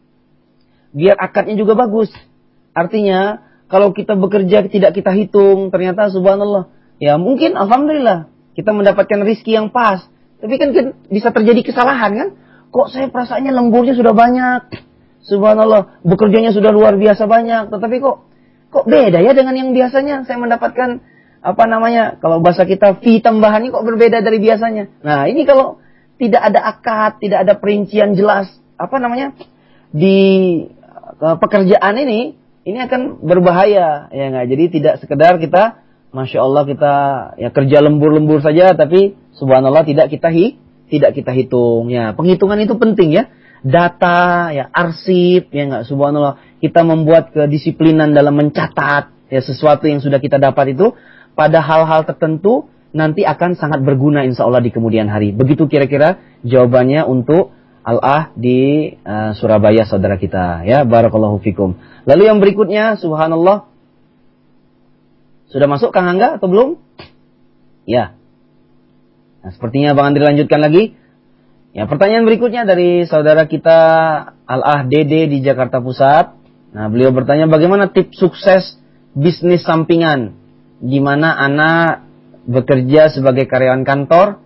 Biar akadnya juga bagus. Artinya, kalau kita bekerja tidak kita hitung, ternyata subhanallah, ya mungkin alhamdulillah kita mendapatkan rizki yang pas. Tapi kan bisa terjadi kesalahan kan? Kok saya perasaannya lemburnya sudah banyak, subhanallah, bekerjanya sudah luar biasa banyak, tetapi kok kok beda ya dengan yang biasanya saya mendapatkan apa namanya, kalau bahasa kita fee tambahan ini kok berbeda dari biasanya. Nah ini kalau tidak ada akad, tidak ada perincian jelas, apa namanya, di uh, pekerjaan ini, ini akan berbahaya, ya nggak? Jadi tidak sekedar kita, Masya Allah kita ya kerja lembur-lembur saja, tapi subhanallah tidak kita hi tidak kita hitung. Ya, penghitungan itu penting ya. Data, ya arsip, ya enggak, subhanallah. Kita membuat kedisiplinan dalam mencatat ya sesuatu yang sudah kita dapat itu pada hal-hal tertentu nanti akan sangat berguna insya Allah di kemudian hari. Begitu kira-kira jawabannya untuk Al-Ah di uh, Surabaya saudara kita ya. Barakallahu fikum. Lalu yang berikutnya subhanallah. Sudah masuk Kang Angga atau belum? Ya. Nah, sepertinya Bang Andri lanjutkan lagi. Ya, pertanyaan berikutnya dari saudara kita Al-Ah Dede di Jakarta Pusat. Nah, beliau bertanya bagaimana tips sukses bisnis sampingan di mana anak bekerja sebagai karyawan kantor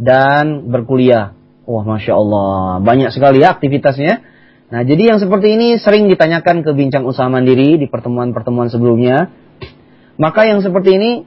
dan berkuliah. Wah, Masya Allah, banyak sekali ya aktivitasnya. Nah, jadi yang seperti ini sering ditanyakan ke Bincang Usaha Mandiri di pertemuan-pertemuan sebelumnya. Maka yang seperti ini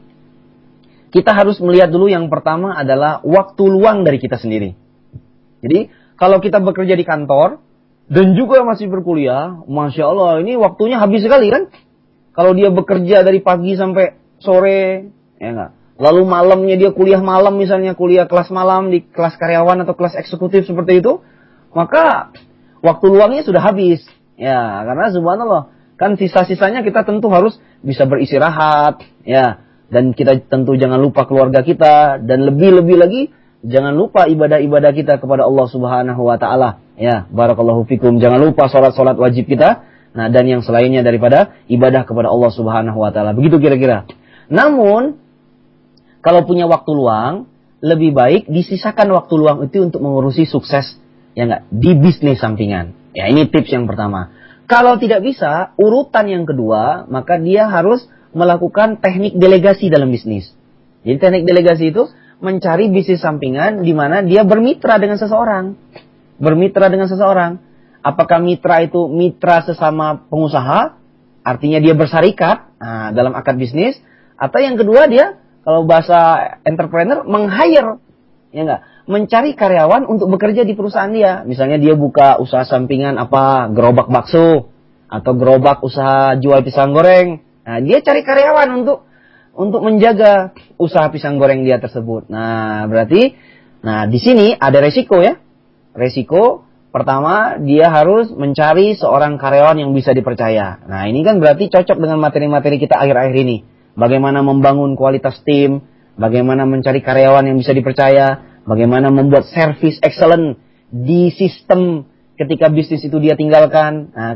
kita harus melihat dulu yang pertama adalah waktu luang dari kita sendiri. Jadi, kalau kita bekerja di kantor, dan juga masih berkuliah, Masya Allah, ini waktunya habis sekali kan? Kalau dia bekerja dari pagi sampai sore, ya enggak? Lalu malamnya dia kuliah malam, misalnya kuliah kelas malam di kelas karyawan atau kelas eksekutif seperti itu, maka waktu luangnya sudah habis. Ya, karena subhanallah, kan sisa-sisanya kita tentu harus bisa beristirahat, ya. Dan kita tentu jangan lupa keluarga kita. Dan lebih-lebih lagi, jangan lupa ibadah-ibadah kita kepada Allah subhanahu wa ta'ala. Ya, barakallahu fikum. Jangan lupa sholat-sholat wajib kita. Nah, dan yang selainnya daripada ibadah kepada Allah subhanahu wa ta'ala. Begitu kira-kira. Namun, kalau punya waktu luang, lebih baik disisakan waktu luang itu untuk mengurusi sukses, ya enggak, di bisnis sampingan. Ya, ini tips yang pertama. Kalau tidak bisa, urutan yang kedua, maka dia harus melakukan teknik delegasi dalam bisnis. Jadi teknik delegasi itu mencari bisnis sampingan di mana dia bermitra dengan seseorang. Bermitra dengan seseorang. Apakah mitra itu mitra sesama pengusaha? Artinya dia bersarikat nah, dalam akad bisnis. Atau yang kedua dia, kalau bahasa entrepreneur, meng-hire. Ya enggak? Mencari karyawan untuk bekerja di perusahaan dia. Misalnya dia buka usaha sampingan apa, gerobak bakso. Atau gerobak usaha jual pisang goreng. Nah, dia cari karyawan untuk untuk menjaga usaha pisang goreng dia tersebut. Nah, berarti nah di sini ada resiko ya. Resiko pertama dia harus mencari seorang karyawan yang bisa dipercaya. Nah, ini kan berarti cocok dengan materi-materi kita akhir-akhir ini. Bagaimana membangun kualitas tim, bagaimana mencari karyawan yang bisa dipercaya, bagaimana membuat service excellent di sistem ketika bisnis itu dia tinggalkan. Nah, kan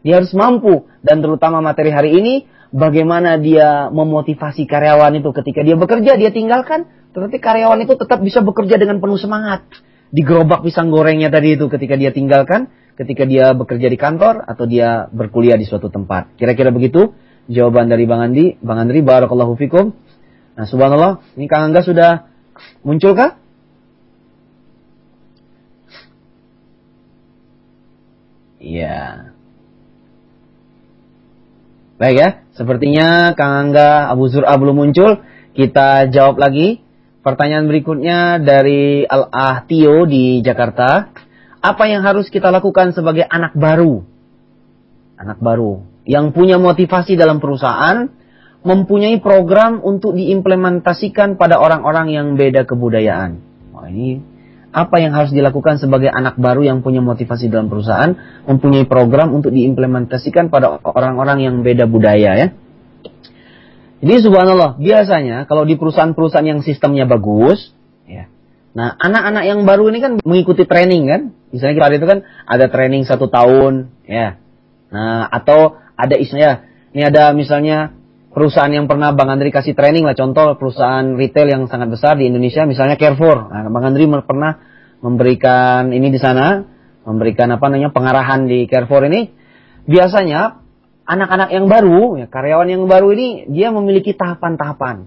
Dia harus mampu, dan terutama materi hari ini, bagaimana dia memotivasi karyawan itu ketika dia bekerja, dia tinggalkan, tetapi karyawan itu tetap bisa bekerja dengan penuh semangat. Di gerobak pisang gorengnya tadi itu ketika dia tinggalkan, ketika dia bekerja di kantor, atau dia berkuliah di suatu tempat. Kira-kira begitu jawaban dari Bang Andi. Bang Andri, barakallahu fikum. Nah, subhanallah, ini Kang Angga sudah muncul kah? Iya. Baik ya, sepertinya Kang Angga, Abu Zur'a belum muncul. Kita jawab lagi. Pertanyaan berikutnya dari Al-Ah Tio di Jakarta. Apa yang harus kita lakukan sebagai anak baru? Anak baru yang punya motivasi dalam perusahaan, mempunyai program untuk diimplementasikan pada orang-orang yang beda kebudayaan. Oh, ini apa yang harus dilakukan sebagai anak baru yang punya motivasi dalam perusahaan, mempunyai program untuk diimplementasikan pada orang-orang yang beda budaya ya. Jadi subhanallah, biasanya kalau di perusahaan-perusahaan yang sistemnya bagus, ya. Nah, anak-anak yang baru ini kan mengikuti training kan. Misalnya kita ada itu kan ada training satu tahun, ya. Nah, atau ada istilahnya, ini ada misalnya perusahaan yang pernah Bang Andri kasih training lah, contoh perusahaan retail yang sangat besar di Indonesia, misalnya Carrefour. Nah, Bang Andri pernah memberikan ini di sana, memberikan apa namanya pengarahan di Carrefour ini. Biasanya anak-anak yang baru, ya, karyawan yang baru ini dia memiliki tahapan-tahapan.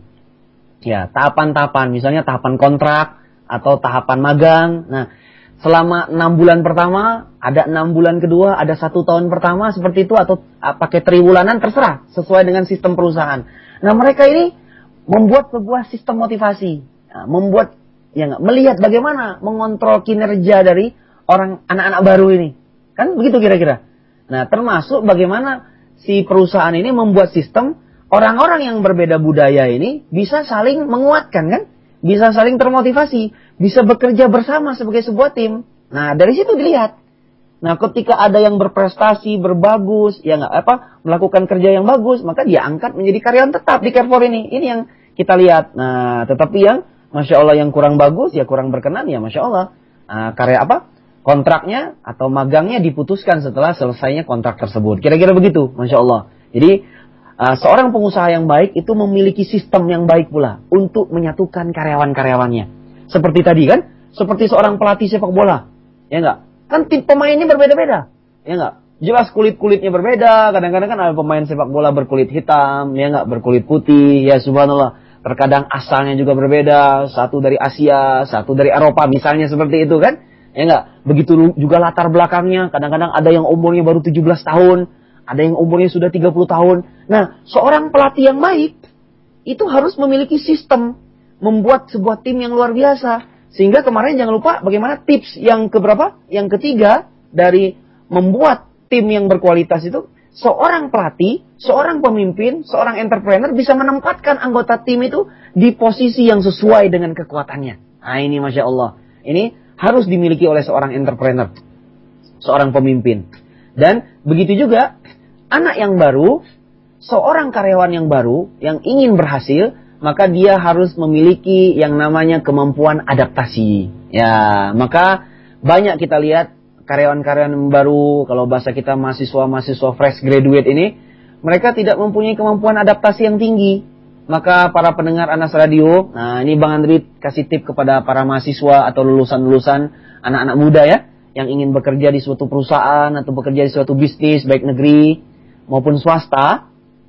Ya, tahapan-tahapan, misalnya tahapan kontrak atau tahapan magang. Nah, selama enam bulan pertama, ada enam bulan kedua, ada satu tahun pertama seperti itu, atau pakai triwulanan, terserah sesuai dengan sistem perusahaan. Nah, mereka ini membuat sebuah sistem motivasi, nah, membuat ya nggak melihat bagaimana mengontrol kinerja dari orang anak-anak baru ini, kan begitu kira-kira. Nah, termasuk bagaimana si perusahaan ini membuat sistem orang-orang yang berbeda budaya ini bisa saling menguatkan kan, bisa saling termotivasi, bisa bekerja bersama sebagai sebuah tim. Nah, dari situ dilihat. Nah, ketika ada yang berprestasi, berbagus, ya nggak apa, melakukan kerja yang bagus, maka dia angkat menjadi karyawan tetap di Carrefour ini. Ini yang kita lihat. Nah, tetapi yang Masya Allah yang kurang bagus, ya kurang berkenan, ya Masya Allah. Nah, karya apa? Kontraknya atau magangnya diputuskan setelah selesainya kontrak tersebut. Kira-kira begitu, Masya Allah. Jadi, Uh, seorang pengusaha yang baik itu memiliki sistem yang baik pula untuk menyatukan karyawan-karyawannya. Seperti tadi kan, seperti seorang pelatih sepak bola, ya enggak? Kan tim pemainnya berbeda-beda, ya enggak? Jelas kulit-kulitnya berbeda. Kadang-kadang kan ada pemain sepak bola berkulit hitam, ya enggak, berkulit putih, ya subhanallah. Terkadang asalnya juga berbeda, satu dari Asia, satu dari Eropa, misalnya seperti itu kan, ya enggak? Begitu juga latar belakangnya. Kadang-kadang ada yang umurnya baru tujuh belas tahun. Ada yang umurnya sudah tiga puluh tahun. Nah, seorang pelatih yang baik itu harus memiliki sistem membuat sebuah tim yang luar biasa. Sehingga kemarin jangan lupa bagaimana tips yang keberapa? Yang ketiga dari membuat tim yang berkualitas itu, seorang pelatih, seorang pemimpin, seorang entrepreneur bisa menempatkan anggota tim itu di posisi yang sesuai dengan kekuatannya. Nah, ini Masya Allah. Ini harus dimiliki oleh seorang entrepreneur, seorang pemimpin. Dan begitu juga anak yang baru, seorang karyawan yang baru yang ingin berhasil, maka dia harus memiliki yang namanya kemampuan adaptasi. Ya, maka banyak kita lihat karyawan-karyawan yang baru, kalau bahasa kita mahasiswa-mahasiswa fresh graduate ini, mereka tidak mempunyai kemampuan adaptasi yang tinggi. Maka para pendengar Anas Radio, nah ini Bang Andri kasih tip kepada para mahasiswa atau lulusan-lulusan anak-anak muda ya, yang ingin bekerja di suatu perusahaan atau bekerja di suatu bisnis, baik negeri maupun swasta,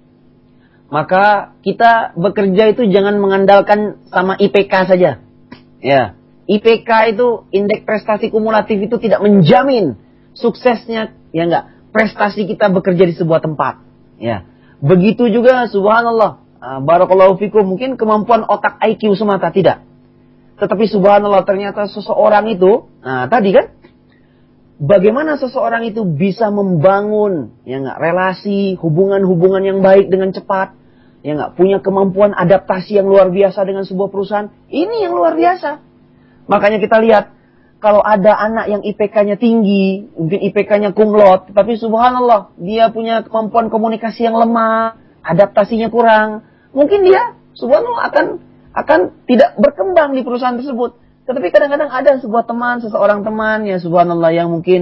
maka kita bekerja itu jangan mengandalkan sama I P K saja. Ya, I P K itu, indeks prestasi kumulatif itu tidak menjamin suksesnya, ya enggak, prestasi kita bekerja di sebuah tempat. Ya, begitu juga subhanallah, barakallahu fikum, mungkin kemampuan otak I Q semata tidak. Tetapi subhanallah ternyata seseorang itu, nah tadi kan, bagaimana seseorang itu bisa membangun ya enggak, relasi, hubungan-hubungan yang baik dengan cepat, ya enggak, punya kemampuan adaptasi yang luar biasa dengan sebuah perusahaan. Ini yang luar biasa. Makanya kita lihat, kalau ada anak yang I P K-nya tinggi, mungkin I P K-nya cum laude, tapi subhanallah, dia punya kemampuan komunikasi yang lemah, adaptasinya kurang, mungkin dia subhanallah akan akan tidak berkembang di perusahaan tersebut. Tetapi kadang-kadang ada sebuah teman, seseorang teman, ya subhanallah, yang mungkin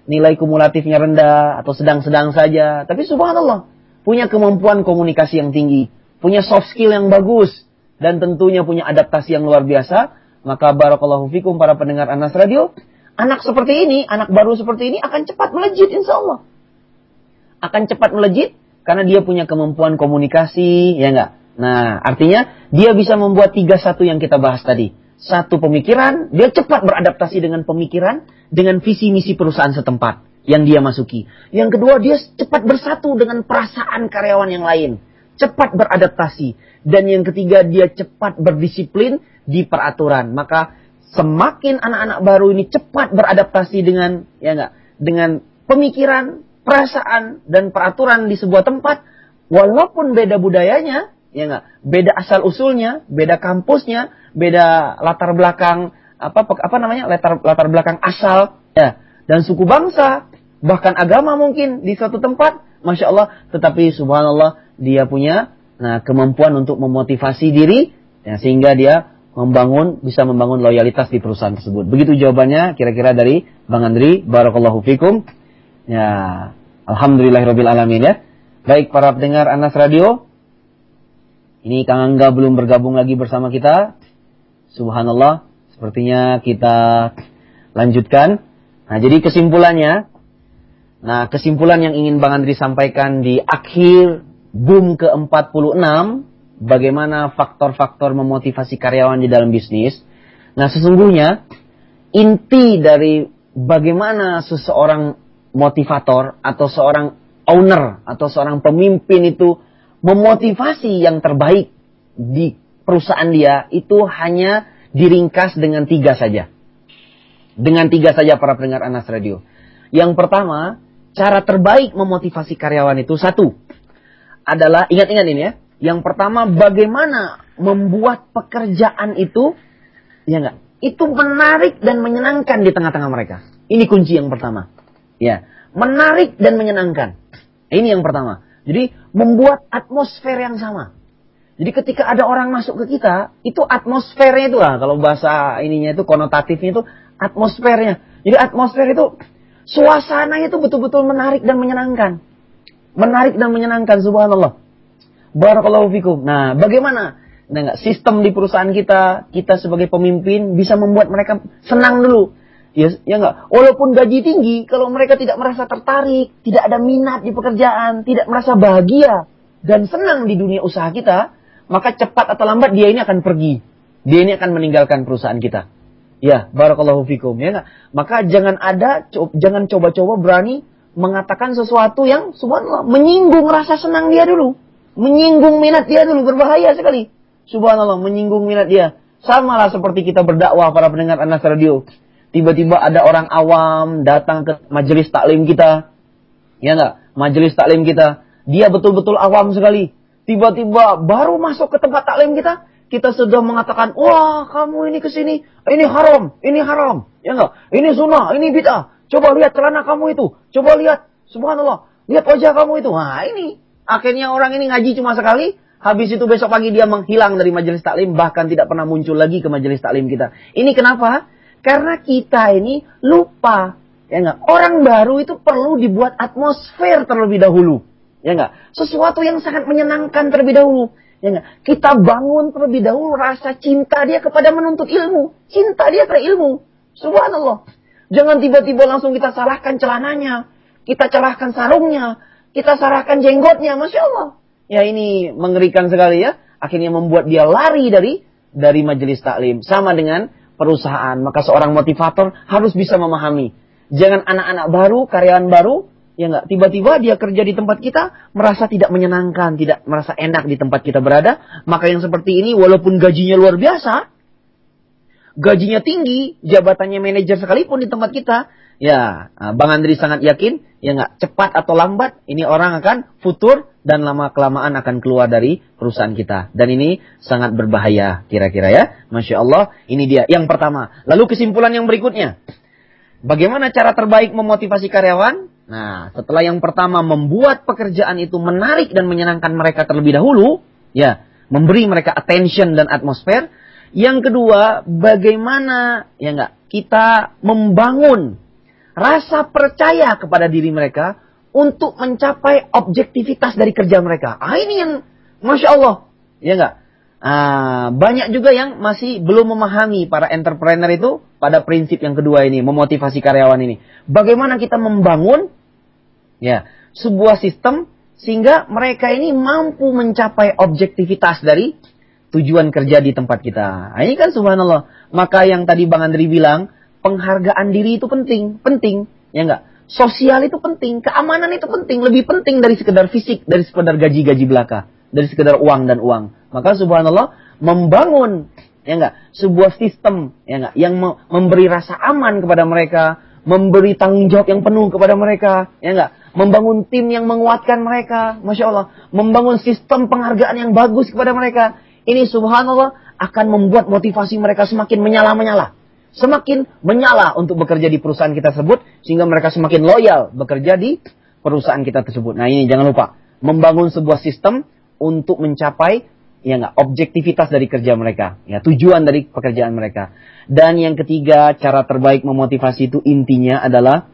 nilai kumulatifnya rendah atau sedang-sedang saja, tapi subhanallah punya kemampuan komunikasi yang tinggi, punya soft skill yang bagus, dan tentunya punya adaptasi yang luar biasa, maka barakallahu fikum para pendengar Anas Radio, anak seperti ini, anak baru seperti ini akan cepat melejit insya Allah. Akan cepat melejit karena dia punya kemampuan komunikasi, ya enggak? Nah, artinya dia bisa membuat tiga satu yang kita bahas tadi. Satu, pemikiran, dia cepat beradaptasi dengan pemikiran, dengan visi misi perusahaan setempat yang dia masuki. Yang kedua, dia cepat bersatu dengan perasaan karyawan yang lain. Cepat beradaptasi. Dan yang ketiga, dia cepat berdisiplin di peraturan. Maka semakin anak-anak baru ini cepat beradaptasi dengan, ya enggak, dengan pemikiran, perasaan, dan peraturan di sebuah tempat, walaupun beda budayanya, ya enggak, beda asal usulnya, beda kampusnya, beda latar belakang apa apa namanya latar latar belakang asal, ya, dan suku bangsa, bahkan agama mungkin di suatu tempat, masya Allah, tetapi subhanallah dia punya nah kemampuan untuk memotivasi diri, ya, sehingga dia membangun bisa membangun loyalitas di perusahaan tersebut. Begitu jawabannya kira-kira dari Bang Andri. Barakallahu fikum. Ya, alhamdulillahirabbil alamin ya. Baik para pendengar Anas Radio. Ini Kang Angga belum bergabung lagi bersama kita. Subhanallah, sepertinya kita lanjutkan. Nah, jadi kesimpulannya, nah kesimpulan yang ingin Bang Andri sampaikan di akhir boom ke empat puluh enam, bagaimana faktor-faktor memotivasi karyawan di dalam bisnis. Nah, sesungguhnya inti dari bagaimana seseorang motivator atau seorang owner atau seorang pemimpin itu memotivasi yang terbaik di perusahaan dia itu hanya diringkas dengan tiga saja. Dengan tiga saja para pendengar Anas Radio. Yang pertama, cara terbaik memotivasi karyawan itu satu adalah, ingat-ingat ini ya. Yang pertama, bagaimana membuat pekerjaan itu, ya enggak, itu menarik dan menyenangkan di tengah-tengah mereka. Ini kunci yang pertama. Ya, menarik dan menyenangkan. Ini yang pertama. Jadi membuat atmosfer yang sama. Jadi ketika ada orang masuk ke kita, itu atmosfernya itu lah, kalau bahasa ininya itu konotatifnya itu atmosfernya. Jadi atmosfer itu suasananya itu betul-betul menarik dan menyenangkan. Menarik dan menyenangkan, subhanallah. Barakallahu fikum. Nah, bagaimana? Nah, enggak, sistem di perusahaan kita, kita sebagai pemimpin bisa membuat mereka senang dulu. Ya, ya enggak. Walaupun gaji tinggi, kalau mereka tidak merasa tertarik, tidak ada minat di pekerjaan, tidak merasa bahagia dan senang di dunia usaha kita, maka cepat atau lambat dia ini akan pergi. Dia ini akan meninggalkan perusahaan kita. Ya, barakallahu fikum. Ya enggak? Maka jangan ada, jangan coba-coba berani mengatakan sesuatu yang subhanallah menyinggung rasa senang dia dulu. Menyinggung minat dia dulu, berbahaya sekali. Subhanallah, menyinggung minat dia. Samalah seperti kita berdakwah para pendengar Anas Radio. Tiba-tiba ada orang awam datang ke majelis taklim kita. Ya enggak? Majelis taklim kita. Dia betul-betul awam sekali. Tiba-tiba baru masuk ke tempat taklim kita, kita sudah mengatakan, wah kamu ini kesini, ini haram, ini haram. Ya enggak? Ini sunnah, ini bid'ah. Coba lihat celana kamu itu. Coba lihat, subhanallah. Lihat wajah kamu itu. Wah ini. Akhirnya orang ini ngaji cuma sekali. Habis itu besok pagi dia menghilang dari majelis taklim. Bahkan tidak pernah muncul lagi ke majelis taklim kita. Ini kenapa? Karena kita ini lupa. Ya enggak? Orang baru itu perlu dibuat atmosfer terlebih dahulu. Ya enggak? Sesuatu yang sangat menyenangkan terlebih dahulu. Ya enggak? Kita bangun terlebih dahulu rasa cinta dia kepada menuntut ilmu. Cinta dia ke ilmu. Subhanallah. Jangan tiba-tiba langsung kita salahkan celananya. Kita salahkan sarungnya. Kita salahkan jenggotnya. Masya Allah. Ya ini mengerikan sekali ya. Akhirnya membuat dia lari dari dari majelis taklim. Sama dengan perusahaan. Maka seorang motivator harus bisa memahami. Jangan anak-anak baru, karyawan baru, ya enggak, tiba-tiba dia kerja di tempat kita, merasa tidak menyenangkan, tidak merasa enak di tempat kita berada. Maka yang seperti ini, walaupun gajinya luar biasa, gajinya tinggi, jabatannya manajer sekalipun di tempat kita, ya, Bang Andri sangat yakin, ya enggak, cepat atau lambat, ini orang akan futur, dan lama-kelamaan akan keluar dari perusahaan kita. Dan ini sangat berbahaya, kira-kira ya. Masya Allah, ini dia, yang pertama. Lalu kesimpulan yang berikutnya. Bagaimana cara terbaik memotivasi karyawan? Nah, setelah yang pertama membuat pekerjaan itu menarik dan menyenangkan mereka terlebih dahulu, ya, memberi mereka attention dan atmosfer. Yang kedua, bagaimana ya enggak, kita membangun rasa percaya kepada diri mereka untuk mencapai objektivitas dari kerja mereka. Ah, ini yang Masya Allah. Ya enggak? Ah, banyak juga yang masih belum memahami para entrepreneur itu pada prinsip yang kedua ini, memotivasi karyawan ini. Bagaimana kita membangun ya sebuah sistem sehingga mereka ini mampu mencapai objektivitas dari tujuan kerja di tempat kita. Nah, ini kan subhanallah. Maka yang tadi Bang Andri bilang, penghargaan diri itu penting, penting, ya enggak? Sosial itu penting, keamanan itu penting, lebih penting dari sekedar fisik, dari sekedar gaji-gaji belaka, dari sekedar uang dan uang. Maka subhanallah, membangun ya enggak, sebuah sistem ya enggak, yang memberi rasa aman kepada mereka, memberi tanggung jawab yang penuh kepada mereka, ya enggak, membangun tim yang menguatkan mereka, Masya Allah, membangun sistem penghargaan yang bagus kepada mereka. Ini subhanallah akan membuat motivasi mereka semakin menyala-menyala. Semakin menyala untuk bekerja di perusahaan kita tersebut. Sehingga mereka semakin loyal bekerja di perusahaan kita tersebut. Nah ini jangan lupa. Membangun sebuah sistem untuk mencapai ya enggak, objektivitas dari kerja mereka. Ya, tujuan dari pekerjaan mereka. Dan yang ketiga, cara terbaik memotivasi itu intinya adalah.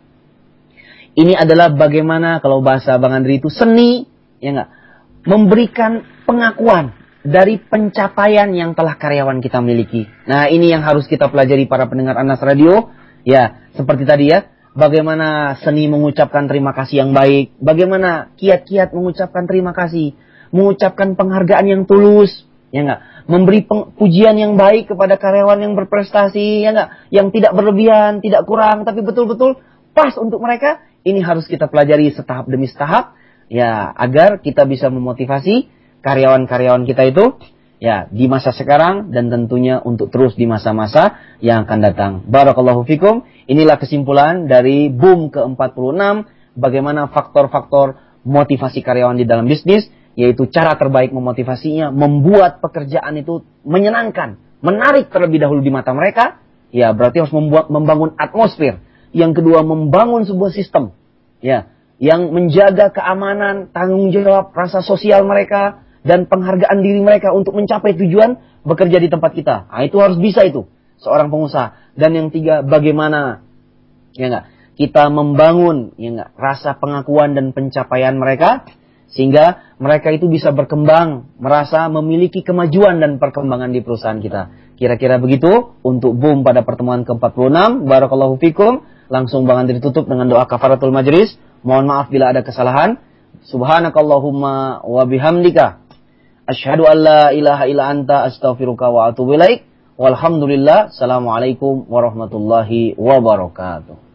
Ini adalah bagaimana kalau bahasa Bang Andri itu seni. Ya enggak, memberikan pengakuan dari pencapaian yang telah karyawan kita miliki. Nah, ini yang harus kita pelajari para pendengar Anas Radio. Ya, seperti tadi ya. Bagaimana seni mengucapkan terima kasih yang baik. Bagaimana kiat-kiat mengucapkan terima kasih. Mengucapkan penghargaan yang tulus. Ya enggak? Memberi pujian yang baik kepada karyawan yang berprestasi. Ya enggak? Yang tidak berlebihan, tidak kurang. Tapi betul-betul pas untuk mereka. Ini harus kita pelajari setahap demi setahap. Ya, agar kita bisa memotivasi karyawan-karyawan kita itu ya di masa sekarang dan tentunya untuk terus di masa-masa yang akan datang. Barakallahu fikum. Inilah kesimpulan dari boom ke empat puluh enam, bagaimana faktor-faktor motivasi karyawan di dalam bisnis, yaitu cara terbaik memotivasinya, membuat pekerjaan itu menyenangkan, menarik terlebih dahulu di mata mereka. Ya, berarti harus membuat membangun atmosfer. Yang kedua, membangun sebuah sistem ya yang menjaga keamanan, tanggung jawab, rasa sosial mereka dan penghargaan diri mereka untuk mencapai tujuan bekerja di tempat kita. Nah, itu harus bisa itu seorang pengusaha. Dan yang tiga, bagaimana ya enggak, kita membangun ya enggak, rasa pengakuan dan pencapaian mereka sehingga mereka itu bisa berkembang, merasa memiliki kemajuan dan perkembangan di perusahaan kita. Kira-kira begitu untuk boom pada pertemuan ke empat puluh enam. Barakallahu fikum. Langsung Bang Andri tutup dengan doa kafaratul majlis. Mohon maaf bila ada kesalahan. Subhanakallahumma wa bihamdika asyhadu an la ilaha illa anta astaghfiruka wa atubu ilaik. Walhamdulillah. Assalamualaikum warahmatullahi wabarakatuh.